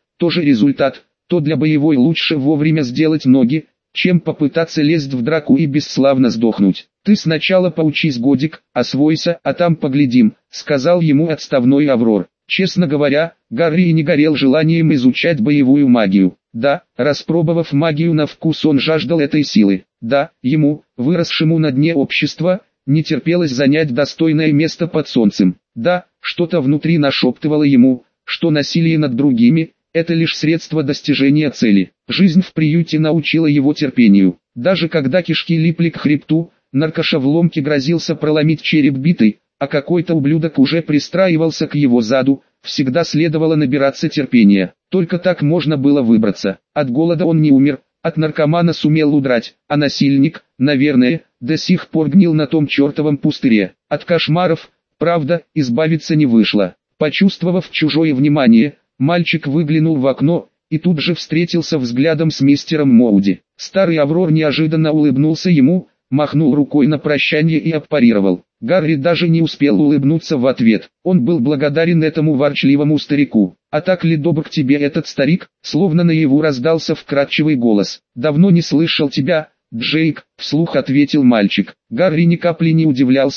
то для боевой лучше вовремя сделать ноги, чем попытаться лезть в драку и бесславно сдохнуть. «Ты сначала поучись годик, освойся, а там поглядим», — сказал ему отставной Аврор. Честно говоря, Гарри и не горел желанием изучать боевую магию. Да, распробовав магию на вкус, он жаждал этой силы. Да, ему, выросшему на дне общества, не терпелось занять достойное место под солнцем. Да, что-то внутри нашептывало ему, что насилие над другими – это лишь средство достижения цели. Жизнь в приюте научила его терпению. Даже когда кишки липли к хребту, наркоша в ломке грозился проломить череп битой, а какой-то ублюдок уже пристраивался к его заду, всегда следовало набираться терпения. Только так можно было выбраться. От голода он не умер, от наркомана сумел удрать, а насильник, наверное, до сих пор гнил на том чертовом пустыре. От кошмаров, правда, избавиться не вышло. Почувствовав чужое внимание, мальчик выглянул в окно, и тут же встретился взглядом с мистером Моуди. Старый Аврор неожиданно улыбнулся ему, махнул рукой на прощание и аппарировал. Гарри даже не успел улыбнуться в ответ. Он был благодарен этому ворчливому старику. «А так ли добр к тебе этот старик?» Словно наяву раздался вкрадчивый голос. «Давно не слышал тебя, Джейк», — вслух ответил мальчик. Гарри ни капли не удивлялся,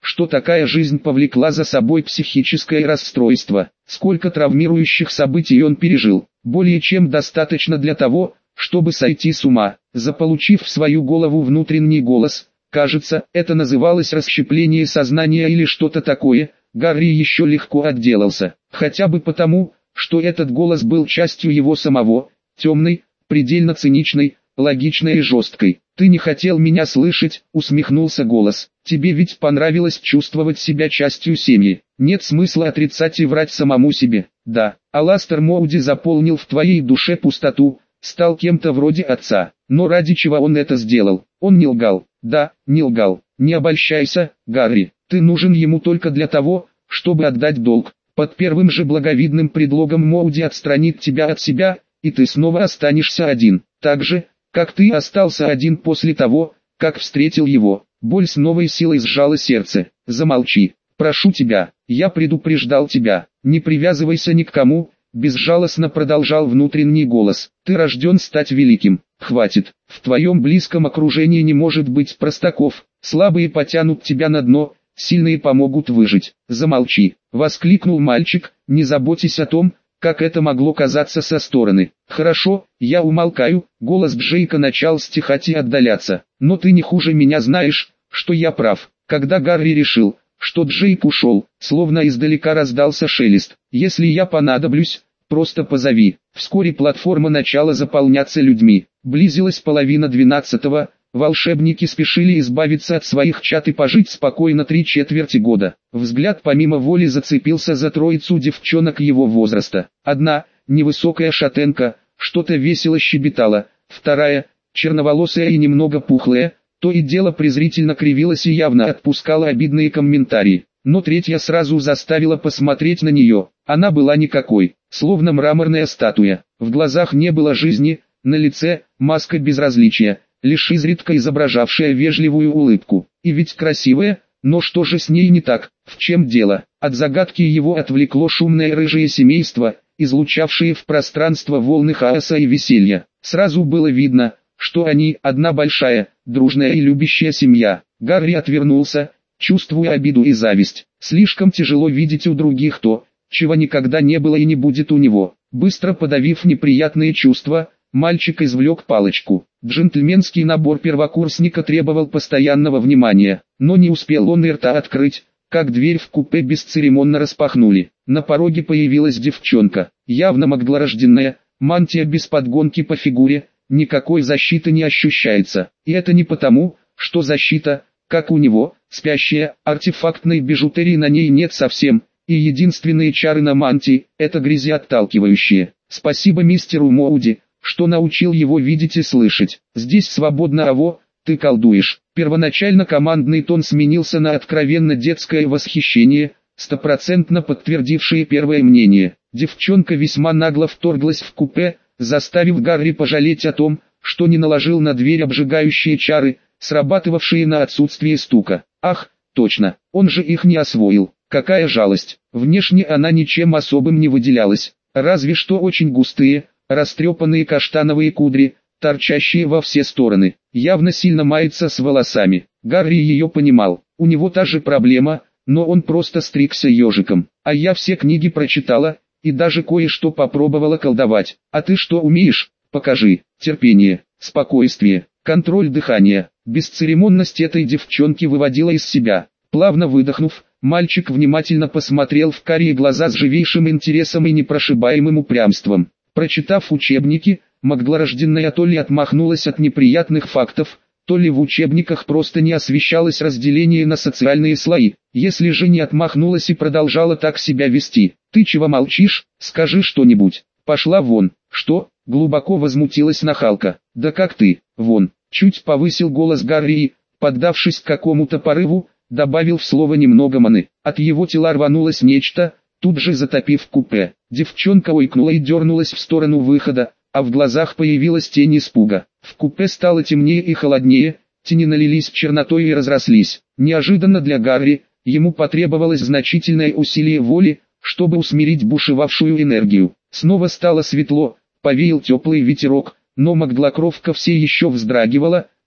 что такая жизнь повлекла за собой психическое расстройство. Сколько травмирующих событий он пережил, более чем достаточно для того, чтобы сойти с ума. Заполучив в свою голову внутренний голос, кажется, это называлось расщепление сознания или что-то такое, Гарри еще легко отделался. Хотя бы потому, что этот голос был частью его самого, темной, предельно циничной, логичной и жесткой. «Ты не хотел меня слышать», — усмехнулся голос. «Тебе ведь понравилось чувствовать себя частью семьи. Нет смысла отрицать и врать самому себе. Да, Аластер Моуди заполнил в твоей душе пустоту, стал кем-то вроде отца. Но ради чего он это сделал? Он не лгал». «Да, не лгал. Не обольщайся, Гарри. Ты нужен ему только для того, чтобы отдать долг. Под первым же благовидным предлогом Моуди отстранит тебя от себя, и ты снова останешься один. Так же, как ты остался один после того, как встретил его». Боль с новой силой сжала сердце. «Замолчи. Прошу тебя, я предупреждал тебя. Не привязывайся ни к кому», — безжалостно продолжал внутренний голос. «Ты рожден стать великим. Хватит. В твоем близком окружении не может быть простаков. Слабые потянут тебя на дно, сильные помогут выжить. Замолчи», — воскликнул мальчик, «не заботьтесь о том, как это могло казаться со стороны». «Хорошо, я умолкаю», — голос Джейка начал стихать и отдаляться. «Но ты не хуже меня знаешь, что я прав». Когда Гарри решил, что Джейк ушел, словно издалека раздался шелест. «Если я понадоблюсь, просто позови». Вскоре платформа начала заполняться людьми. Близилась половина 12-го, волшебники спешили избавиться от своих чад и пожить спокойно 3/4 года. Взгляд помимо воли зацепился за троицу девчонок его возраста. Одна, невысокая шатенка, что-то весело щебетала, вторая, черноволосая и немного пухлая, то и дело презрительно кривилась и явно отпускала обидные комментарии. Но третья сразу заставила посмотреть на нее. Она была никакой, словно мраморная статуя. В глазах не было жизни, на лице маска безразличия, лишь изредка изображавшая вежливую улыбку. И ведь красивая, но что же с ней не так, в чем дело? От загадки его отвлекло шумное рыжее семейство, излучавшее в пространство волны хаоса и веселья. Сразу было видно, что они одна большая, дружная и любящая семья. Гарри отвернулся, чувствуя обиду и зависть. Слишком тяжело видеть у других то, чего никогда не было и не будет у него. Быстро подавив неприятные чувства, мальчик извлек палочку. Джентльменский набор первокурсника требовал постоянного внимания, но не успел он и рта открыть, как дверь в купе бесцеремонно распахнули. На пороге появилась девчонка, явно магдлорожденная, мантия без подгонки по фигуре, никакой защиты не ощущается. И это не потому, что защита, как у него, спящая, артефактной бижутерии на ней нет совсем, и единственные чары на мантии – это грязеотталкивающие. Спасибо мистеру Моуди, что научил его видеть и слышать. Здесь свободно, аво, ты колдуешь. Первоначально командный тон сменился на откровенно детское восхищение, стопроцентно подтвердившее первое мнение. Девчонка весьма нагло вторглась в купе, заставив Гарри пожалеть о том, что не наложил на дверь обжигающие чары, срабатывавшие на отсутствие стука. Ах, точно, он же их не освоил. Какая жалость. Внешне она ничем особым не выделялась, разве что очень густые, растрепанные каштановые кудри, торчащие во все стороны. Явно сильно мается с волосами. Гарри ее понимал, у него та же проблема, но он просто стригся ежиком. А я все книги прочитала, и даже кое-что попробовала колдовать. А ты что умеешь? Покажи. Терпение, спокойствие, контроль дыхания. Бесцеремонность этой девчонки выводила из себя. Плавно выдохнув, мальчик внимательно посмотрел в карие глаза с живейшим интересом и непрошибаемым упрямством. Прочитав учебники, магдлорожденная то ли отмахнулась от неприятных фактов, то ли в учебниках просто не освещалось разделение на социальные слои. Если же не отмахнулась и продолжала так себя вести, «Ты чего молчишь? Скажи что-нибудь. Пошла вон». «Что?» — глубоко возмутилась нахалка. «Да как ты, вон». Чуть повысил голос Гарри и, поддавшись какому-то порыву, добавил в слово немного маны. От его тела рванулось нечто, тут же затопив купе. Девчонка ойкнула и дернулась в сторону выхода, а в глазах появилась тень испуга. В купе стало темнее и холоднее, тени налились чернотой и разрослись. Неожиданно для Гарри, ему потребовалось значительное усилие воли, чтобы усмирить бушевавшую энергию. Снова стало светло, повеял теплый ветерок, но Магдлокровка все еще вздрагивала,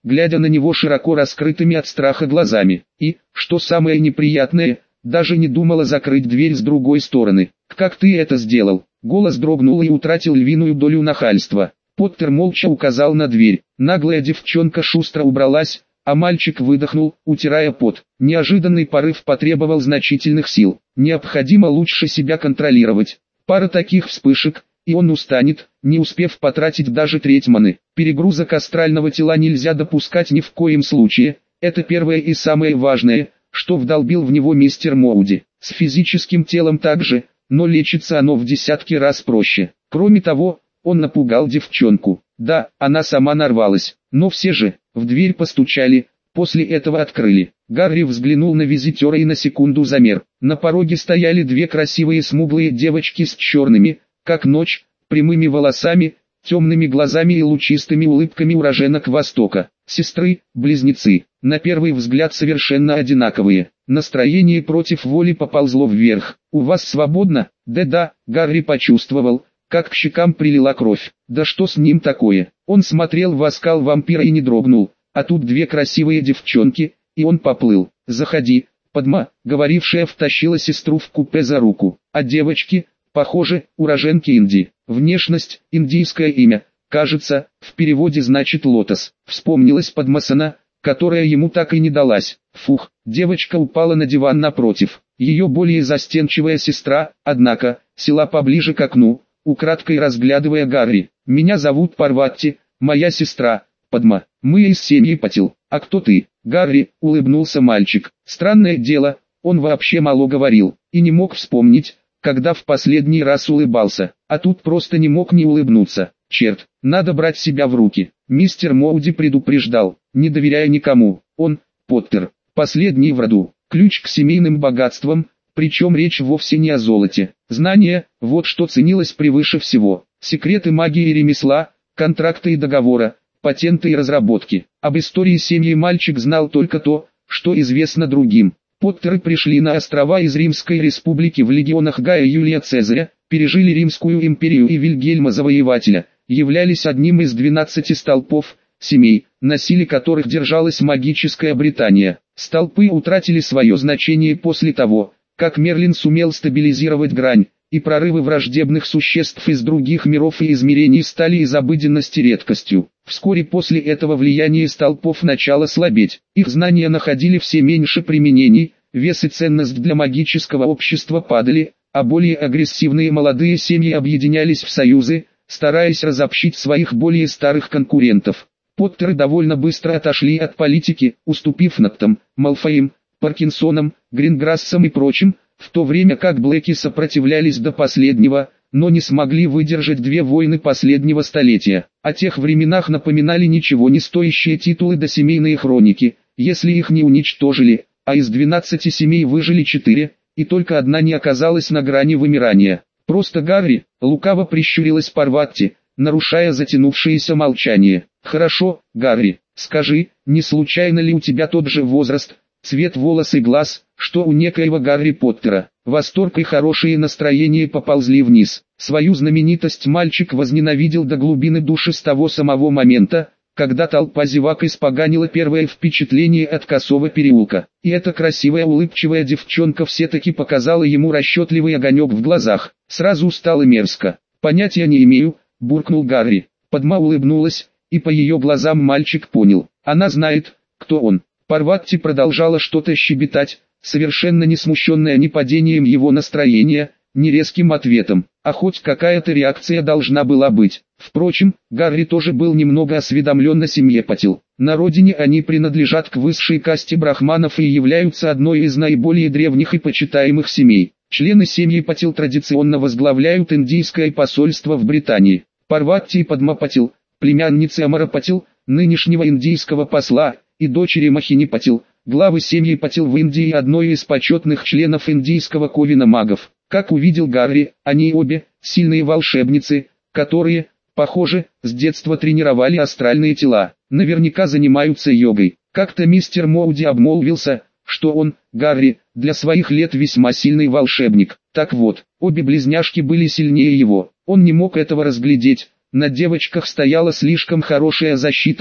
глядя на него широко раскрытыми от страха глазами. И, что самое неприятное, даже не думала закрыть дверь с другой стороны. «Как ты это сделал?» Голос дрогнул и утратил львиную долю нахальства. Поттер молча указал на дверь. Наглая девчонка шустро убралась, а мальчик выдохнул, утирая пот. Неожиданный порыв потребовал значительных сил. Необходимо лучше себя контролировать. Пара таких вспышек, и он устанет, не успев потратить даже треть маны. Перегрузок астрального тела нельзя допускать ни в коем случае. Это первое и самое важное, что вдолбил в него мистер Моуди. С физическим телом также, но лечится оно в десятки раз проще. Кроме того, он напугал девчонку. Да, она сама нарвалась, но все же, в дверь постучали, после этого открыли. Гарри взглянул на визитера и на секунду замер. На пороге стояли две красивые смуглые девочки с черными, как ночь, прямыми волосами, темными глазами и лучистыми улыбками уроженок Востока. Сестры, близнецы, на первый взгляд совершенно одинаковые. Настроение против воли поползло вверх. «У вас свободно?» «Да-да», Гарри почувствовал, как к щекам прилила кровь. Да что с ним такое? Он смотрел в оскал вампира и не дрогнул, а тут две красивые девчонки, и он поплыл. «Заходи», Падма, говорившая, втащила сестру в купе за руку. А девочки, похоже, уроженки Индии. Внешность, индийское имя, кажется, в переводе значит лотос. Вспомнилась Падмасана, которая ему так и не далась. Фух, девочка упала на диван напротив. Ее более застенчивая сестра, однако, села поближе к окну, украдкой разглядывая Гарри. «Меня зовут Парватти, моя сестра, Падма. Мы из семьи Патил. А кто ты?» Гарри, улыбнулся мальчик. Странное дело, он вообще мало говорил, и не мог вспомнить, когда в последний раз улыбался, а тут просто не мог не улыбнуться. Черт, надо брать себя в руки. Мистер Моуди предупреждал, не доверяя никому. Он, Поттер, последний в роду, ключ к семейным богатствам, причем речь вовсе не о золоте. Знания, вот что ценилось превыше всего. Секреты магии и ремесла, контракты и договора, патенты и разработки. Об истории семьи мальчик знал только то, что известно другим. Поттеры пришли на острова из Римской республики в легионах Гая Юлия Цезаря, пережили Римскую империю и Вильгельма Завоевателя, являлись одним из 12 столпов, семей, на силе которых держалась магическая Британия. Столпы утратили свое значение после того, как Мерлин сумел стабилизировать грань, и прорывы враждебных существ из других миров и измерений стали из обыденности редкостью. Вскоре после этого влияние столпов начало слабеть, их знания находили все меньше применений, вес и ценность для магического общества падали, а более агрессивные молодые семьи объединялись в союзы, стараясь разобщить своих более старых конкурентов. Поттеры довольно быстро отошли от политики, уступив Наттам, Малфоем, Паркинсоном, Гринграссом и прочим, в то время как Блэки сопротивлялись до последнего, но не смогли выдержать две войны последнего столетия. О тех временах напоминали ничего не стоящие титулы да семейные хроники, если их не уничтожили, а из 12 семей выжили 4, и только одна не оказалась на грани вымирания. Просто Гарри, лукаво прищурилась Парватти, нарушая затянувшееся молчание. «Хорошо, Гарри, скажи, не случайно ли у тебя тот же возраст, цвет волос и глаз, что у некоего Гарри Поттера?» Восторг и хорошее настроение поползли вниз. Свою знаменитость мальчик возненавидел до глубины души с того самого момента, когда толпа зевак испоганила первое впечатление от Косого переулка. И эта красивая улыбчивая девчонка все-таки показала ему расчетливый огонек в глазах. Сразу стало мерзко. «Понятия не имею», — буркнул Гарри. Падма улыбнулась, и по ее глазам мальчик понял. Она знает, кто он. Парватти продолжала что-то щебетать, совершенно не смущенная ни падением его настроения, ни резким ответом, а хоть какая-то реакция должна была быть. Впрочем, Гарри тоже был немного осведомлен о семье Патил. На родине они принадлежат к высшей касте брахманов и являются одной из наиболее древних и почитаемых семей. Члены семьи Патил традиционно возглавляют индийское посольство в Британии. Парватти и Падма Патил, племянницы Амара Патил, нынешнего индийского посла, и дочери Махини Патил, главы семьи Патил в Индии, одной из почетных членов индийского ковена магов. Как увидел Гарри, они обе сильные волшебницы, которые, похоже, с детства тренировали астральные тела. Наверняка занимаются йогой. Как-то мистер Моуди обмолвился, что он, Гарри, для своих лет весьма сильный волшебник. Так вот, обе близняшки были сильнее его. Он не мог этого разглядеть. На девочках стояла слишком хорошая защита,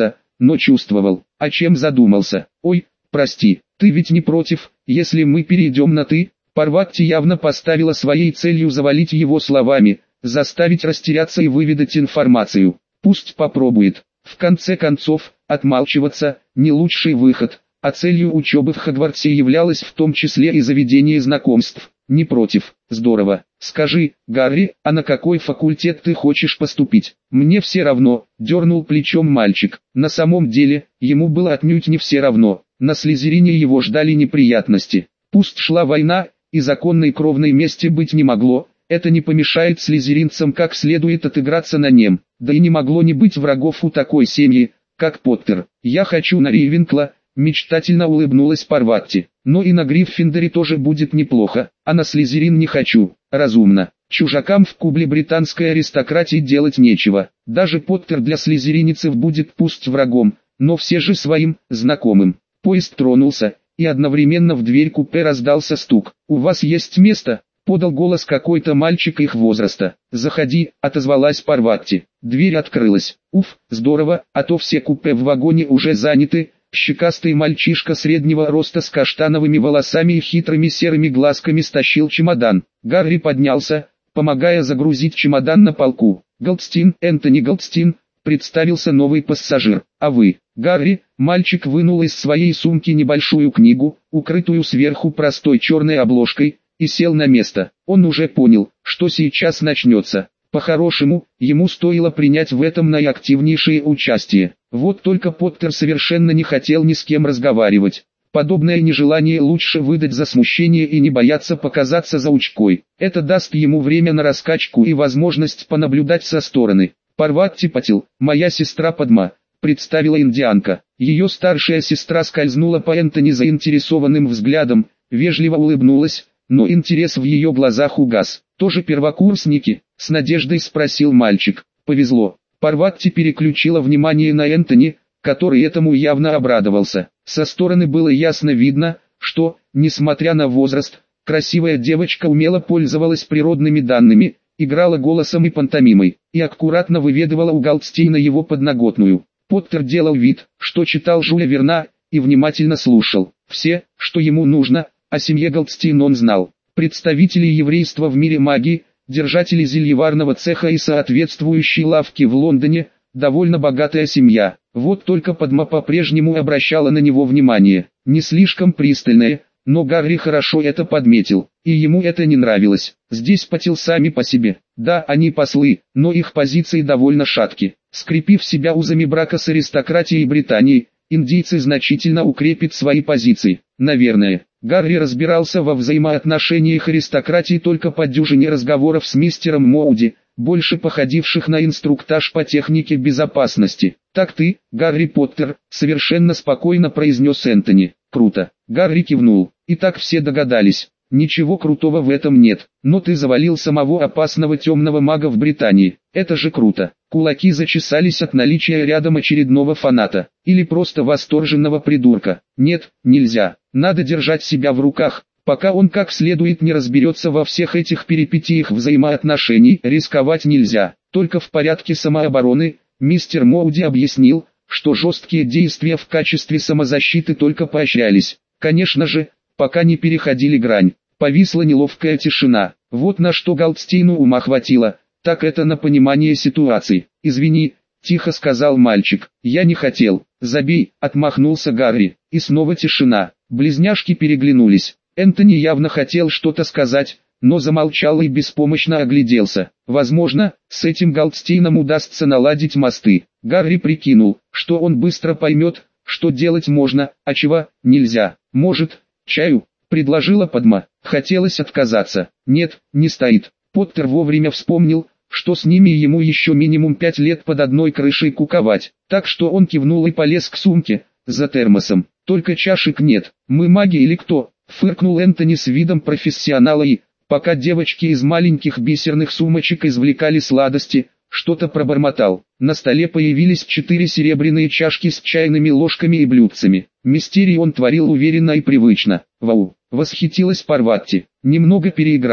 но чувствовал, о чем задумался. «Ой, прости, ты ведь не против, если мы перейдем на «ты»?» Парвати явно поставила своей целью завалить его словами, заставить растеряться и выведать информацию. Пусть попробует. В конце концов, отмалчиваться – не лучший выход, а целью учебы в Хогвартсе являлось в том числе и заведение знакомств. «Не против, здорово. Скажи, Гарри, а на какой факультет ты хочешь поступить?» «Мне все равно», – дернул плечом мальчик. На самом деле, ему было отнюдь не все равно. На Слизерине его ждали неприятности. Пусть шла война, и законной кровной мести быть не могло, это не помешает слизеринцам как следует отыграться на нем. Да и не могло не быть врагов у такой семьи, как Поттер. «Я хочу на Рейвенкла», – мечтательно улыбнулась Парвати. «Но и на Гриффиндоре тоже будет неплохо, а на Слизерин не хочу». Разумно. Чужакам в кубле британской аристократии делать нечего. Даже Поттер для слизеринцев будет пусть врагом, но все же своим, знакомым. Поезд тронулся, и одновременно в дверь купе раздался стук. «У вас есть место?» — подал голос какой-то мальчик их возраста. «Заходи», — отозвалась Парвати. Дверь открылась. «Уф, здорово, а то все купе в вагоне уже заняты». Щекастый мальчишка среднего роста с каштановыми волосами и хитрыми серыми глазками стащил чемодан. Гарри поднялся, помогая загрузить чемодан на полку. «Голдстин, Энтони Голдстин», — представился новый пассажир. «А вы?» «Гарри», — мальчик вынул из своей сумки небольшую книгу, укрытую сверху простой черной обложкой, и сел на место. Он уже понял, что сейчас начнется. По-хорошему, ему стоило принять в этом наиактивнейшее участие. Вот только Поттер совершенно не хотел ни с кем разговаривать. Подобное нежелание лучше выдать за смущение и не бояться показаться заучкой. Это даст ему время на раскачку и возможность понаблюдать со стороны. «Парвати Патил, моя сестра Падма», — представила индианка. Ее старшая сестра скользнула по Энтони заинтересованным взглядом, вежливо улыбнулась, но интерес в ее глазах угас. «Тоже первокурсники?» — с надеждой спросил мальчик. «Повезло». Парвати переключила внимание на Энтони, который этому явно обрадовался. Со стороны было ясно видно, что, несмотря на возраст, красивая девочка умело пользовалась природными данными, играла голосом и пантомимой, и аккуратно выведывала у Голдстейна его подноготную. Поттер делал вид, что читал Жюля Верна, и внимательно слушал. Все, что ему нужно, о семье Голдстейн он знал. Представители еврейства в мире магии, держатели зельеварного цеха и соответствующей лавки в Лондоне, довольно богатая семья. Вот только Падма по-прежнему обращала на него внимание, не слишком пристальное, но Гарри хорошо это подметил, и ему это не нравилось. Здесь Патил сами по себе, да, они послы, но их позиции довольно шатки. Скрепив себя узами брака с аристократией Британии, индийцы значительно укрепят свои позиции. Наверное, Гарри разбирался во взаимоотношениях аристократии только по дюжине разговоров с мистером Моуди, больше походивших на инструктаж по технике безопасности. «Так ты, Гарри Поттер», — совершенно спокойно произнес Энтони. «Круто». Гарри кивнул. И так все догадались. Ничего крутого в этом нет, но ты завалил самого опасного темного мага в Британии. Это же круто. Кулаки зачесались от наличия рядом очередного фаната. Или просто восторженного придурка. Нет, нельзя. Надо держать себя в руках, пока он как следует не разберется во всех этих перипетиях взаимоотношений. Рисковать нельзя. Только в порядке самообороны. Мистер Моуди объяснил, что жесткие действия в качестве самозащиты только поощрялись. Конечно же, пока не переходили грань. Повисла неловкая тишина. Вот на что Голдстейну ума хватило, так это на понимание ситуации. «Извини», — тихо сказал мальчик, — «я не хотел». «Забей», — отмахнулся Гарри. И снова тишина. Близняшки переглянулись. Энтони явно хотел что-то сказать, но замолчал и беспомощно огляделся. Возможно, с этим Голдстейном удастся наладить мосты. Гарри прикинул, что он быстро поймет, что делать можно, а чего нельзя. «Может, чаю?» — предложила Падма. Хотелось отказаться. «Нет, не стоит». Поттер вовремя вспомнил, что с ними ему еще минимум 5 лет под одной крышей куковать. Так что он кивнул и полез к сумке, за термосом. «Только чашек нет. Мы маги или кто?» — фыркнул Энтони с видом профессионала и, пока девочки из маленьких бисерных сумочек извлекали сладости, что-то пробормотал. На столе появились 4 серебряные чашки с чайными ложками и блюдцами. Мистерий он творил уверенно и привычно. «Вау!» — восхитилась Парвати. «Немного переиграла».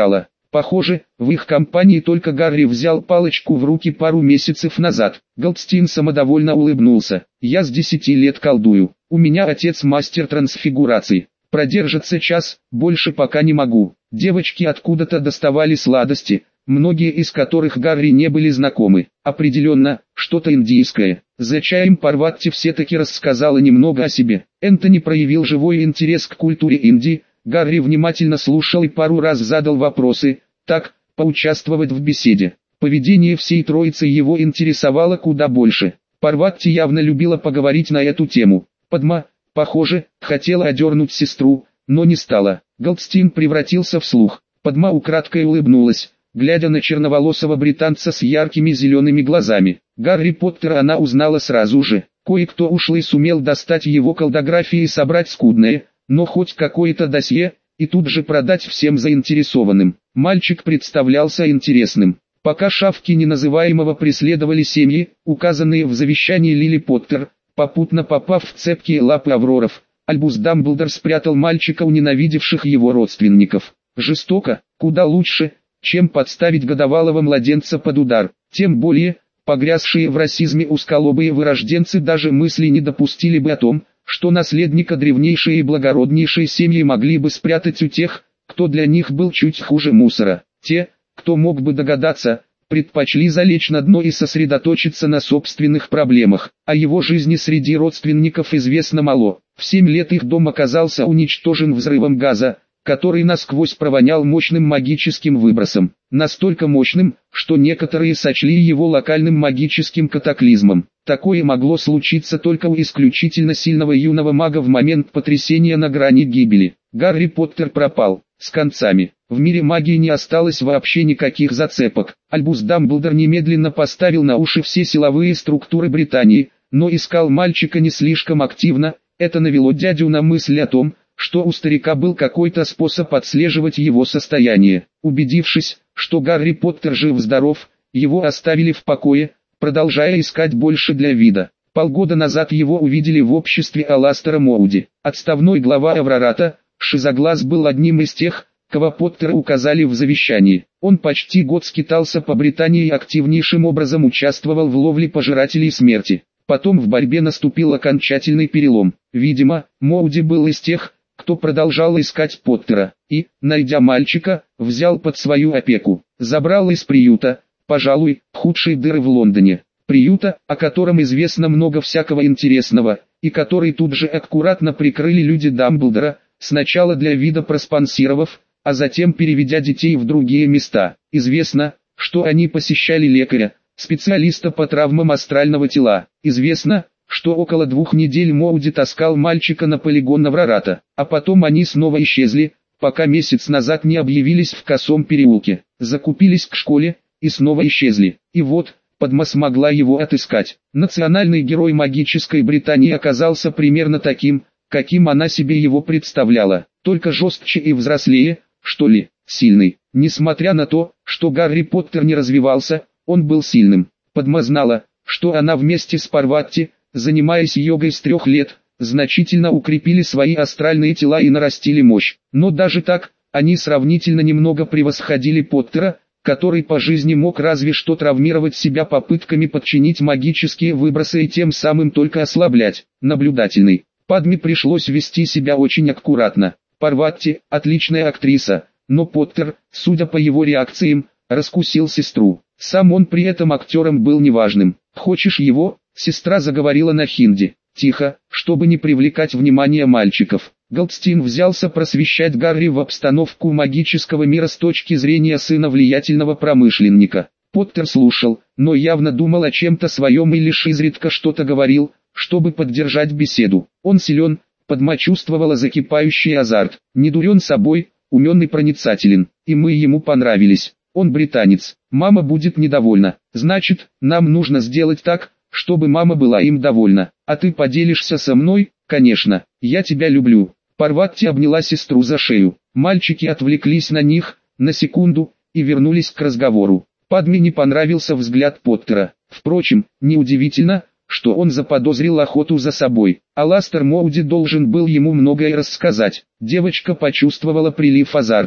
Похоже, в их компании только Гарри взял палочку в руки пару месяцев назад. Голдстин самодовольно улыбнулся. «Я с 10 лет колдую. У меня отец мастер трансфигурации. Продержаться час, больше пока не могу». Девочки откуда-то доставали сладости, многие из которых Гарри не были знакомы. Определенно, что-то индийское. За чаем Парватти все-таки рассказала немного о себе. Энтони проявил живой интерес к культуре Индии. Гарри внимательно слушал и пару раз задал вопросы, так, поучаствовать в беседе. Поведение всей троицы его интересовало куда больше. Парватти явно любила поговорить на эту тему. Падма, похоже, хотела одернуть сестру, но не стала. Голдстин превратился в слух. Падма украдкой улыбнулась, глядя на черноволосого британца с яркими зелеными глазами. Гарри Поттера она узнала сразу же. Кое-кто ушлый сумел достать его колдографии и собрать скудное, но хоть какое-то досье, и тут же продать всем заинтересованным. Мальчик представлялся интересным. Пока шавки неназываемого преследовали семьи, указанные в завещании Лили Поттер, попутно попав в цепкие лапы Авроров, Альбус Дамблдор спрятал мальчика у ненавидевших его родственников. Жестоко, куда лучше, чем подставить годовалого младенца под удар. Тем более, погрязшие в расизме узколобые вырожденцы даже мысли не допустили бы о том, что наследника древнейшей и благороднейшей семьи могли бы спрятать у тех, кто для них был чуть хуже мусора. Те, кто мог бы догадаться, предпочли залечь на дно и сосредоточиться на собственных проблемах. О его жизни среди родственников известно мало. В 7 лет их дом оказался уничтожен взрывом газа, который насквозь провонял мощным магическим выбросом. Настолько мощным, что некоторые сочли его локальным магическим катаклизмом. Такое могло случиться только у исключительно сильного юного мага в момент потрясения на грани гибели. Гарри Поттер пропал, с концами. В мире магии не осталось вообще никаких зацепок. Альбус Дамблдор немедленно поставил на уши все силовые структуры Британии, но искал мальчика не слишком активно. Это навело дядю на мысль о том, что у старика был какой-то способ отслеживать его состояние. Убедившись, что Гарри Поттер жив-здоров, его оставили в покое, продолжая искать больше для вида. Полгода назад его увидели в обществе Аластера Моуди. Отставной глава Эврората, Шизоглаз, был одним из тех, кого Поттеру указали в завещании. Он почти год скитался по Британии и активнейшим образом участвовал в ловле пожирателей смерти. Потом в борьбе наступил окончательный перелом. Видимо, Моуди был из тех, кто продолжал искать Поттера, и, найдя мальчика, взял под свою опеку. Забрал из приюта, пожалуй, худшей дыры в Лондоне. Приюта, о котором известно много всякого интересного, и который тут же аккуратно прикрыли люди Дамблдора, сначала для вида проспонсировав, а затем переведя детей в другие места. Известно, что они посещали лекаря, специалиста по травмам астрального тела. Известно, что около 2 недель Моуди таскал мальчика на полигон Аврората, а потом они снова исчезли, пока месяц назад не объявились в Косом переулке, закупились к школе, и снова исчезли. И вот, Падма смогла его отыскать. Национальный герой магической Британии оказался примерно таким, каким она себе его представляла, только жестче и взрослее, что ли, сильный. Несмотря на то, что Гарри Поттер не развивался, он был сильным. Падма знала, что она вместе с Парватти, занимаясь йогой с 3 лет, значительно укрепили свои астральные тела и нарастили мощь. Но даже так, они сравнительно немного превосходили Поттера, который по жизни мог разве что травмировать себя попытками подчинить магические выбросы и тем самым только ослаблять. Наблюдательный. Падме пришлось вести себя очень аккуратно. Парватти – отличная актриса, но Поттер, судя по его реакциям, раскусил сестру. Сам он при этом актером был неважным. «Хочешь его?» – сестра заговорила на хинди. Тихо, чтобы не привлекать внимание мальчиков. Голдстин взялся просвещать Гарри в обстановку магического мира с точки зрения сына влиятельного промышленника. Поттер слушал, но явно думал о чем-то своем и лишь изредка что-то говорил, чтобы поддержать беседу. Он силен, Падма чувствовала закипающий азарт. Не дурен собой, умен и проницателен, и мы ему понравились. Он британец, мама будет недовольна. Значит, нам нужно сделать так, чтобы мама была им довольна. А ты поделишься со мной? Конечно, я тебя люблю. Парватти обняла сестру за шею. Мальчики отвлеклись на них, на секунду, и вернулись к разговору. Падме не понравился взгляд Поттера. Впрочем, неудивительно, что он заподозрил охоту за собой. Аластер Моуди должен был ему многое рассказать. Девочка почувствовала прилив азарта.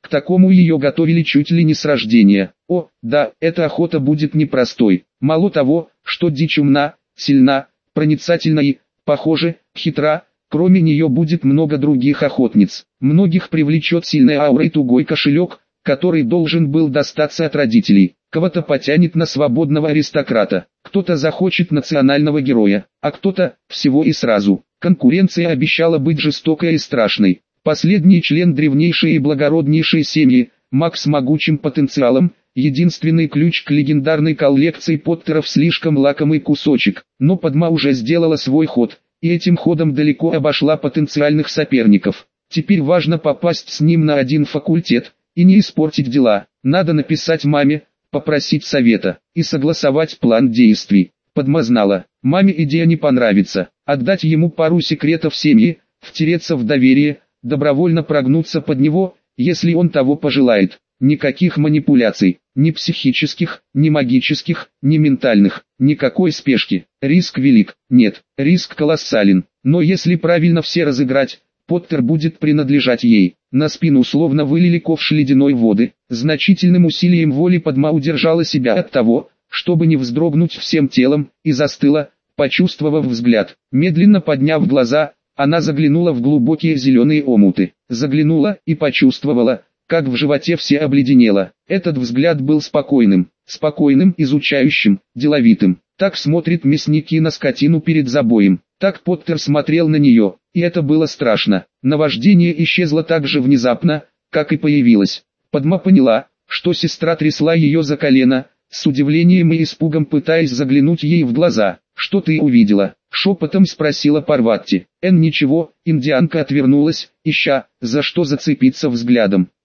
К такому ее готовили чуть ли не с рождения. О, да, эта охота будет непростой. Мало того, что дичь умна, сильна, проницательна и, похоже, хитра, кроме нее будет много других охотниц. Многих привлечет сильная аура и тугой кошелек, который должен был достаться от родителей. Кого-то потянет на свободного аристократа, кто-то захочет национального героя, а кто-то всего и сразу. Конкуренция обещала быть жестокой и страшной. Последний член древнейшей и благороднейшей семьи, маг с могучим потенциалом, единственный ключ к легендарной коллекции Поттеров, слишком лакомый кусочек. Но Падма уже сделала свой ход, и этим ходом далеко обошла потенциальных соперников. Теперь важно попасть с ним на один факультет, и не испортить дела. Надо написать маме, попросить совета, и согласовать план действий. Падма знала, маме идея не понравится, отдать ему пару секретов семьи, втереться в доверие, добровольно прогнуться под него, если он того пожелает. Никаких манипуляций, ни психических, ни магических, ни ментальных, никакой спешки. Риск велик, нет, риск колоссален, но если правильно все разыграть, Поттер будет принадлежать ей. На спину словно вылили ковш ледяной воды. Значительным усилием воли Падма удержала себя от того, чтобы не вздрогнуть всем телом, и застыла, почувствовав взгляд. Медленно подняв глаза, она заглянула в глубокие зеленые омуты. Заглянула и почувствовала, как в животе все обледенело. Этот взгляд был спокойным, изучающим, деловитым. Так смотрят мясники на скотину перед забоем. Так Поттер смотрел на нее, и это было страшно. Наваждение исчезло так же внезапно, как и появилось. Падма поняла, что сестра трясла ее за колено, с удивлением и испугом пытаясь заглянуть ей в глаза. «Что ты увидела?» — шепотом спросила Парватти. Ничего, индианка отвернулась, ища, за что зацепиться взглядом.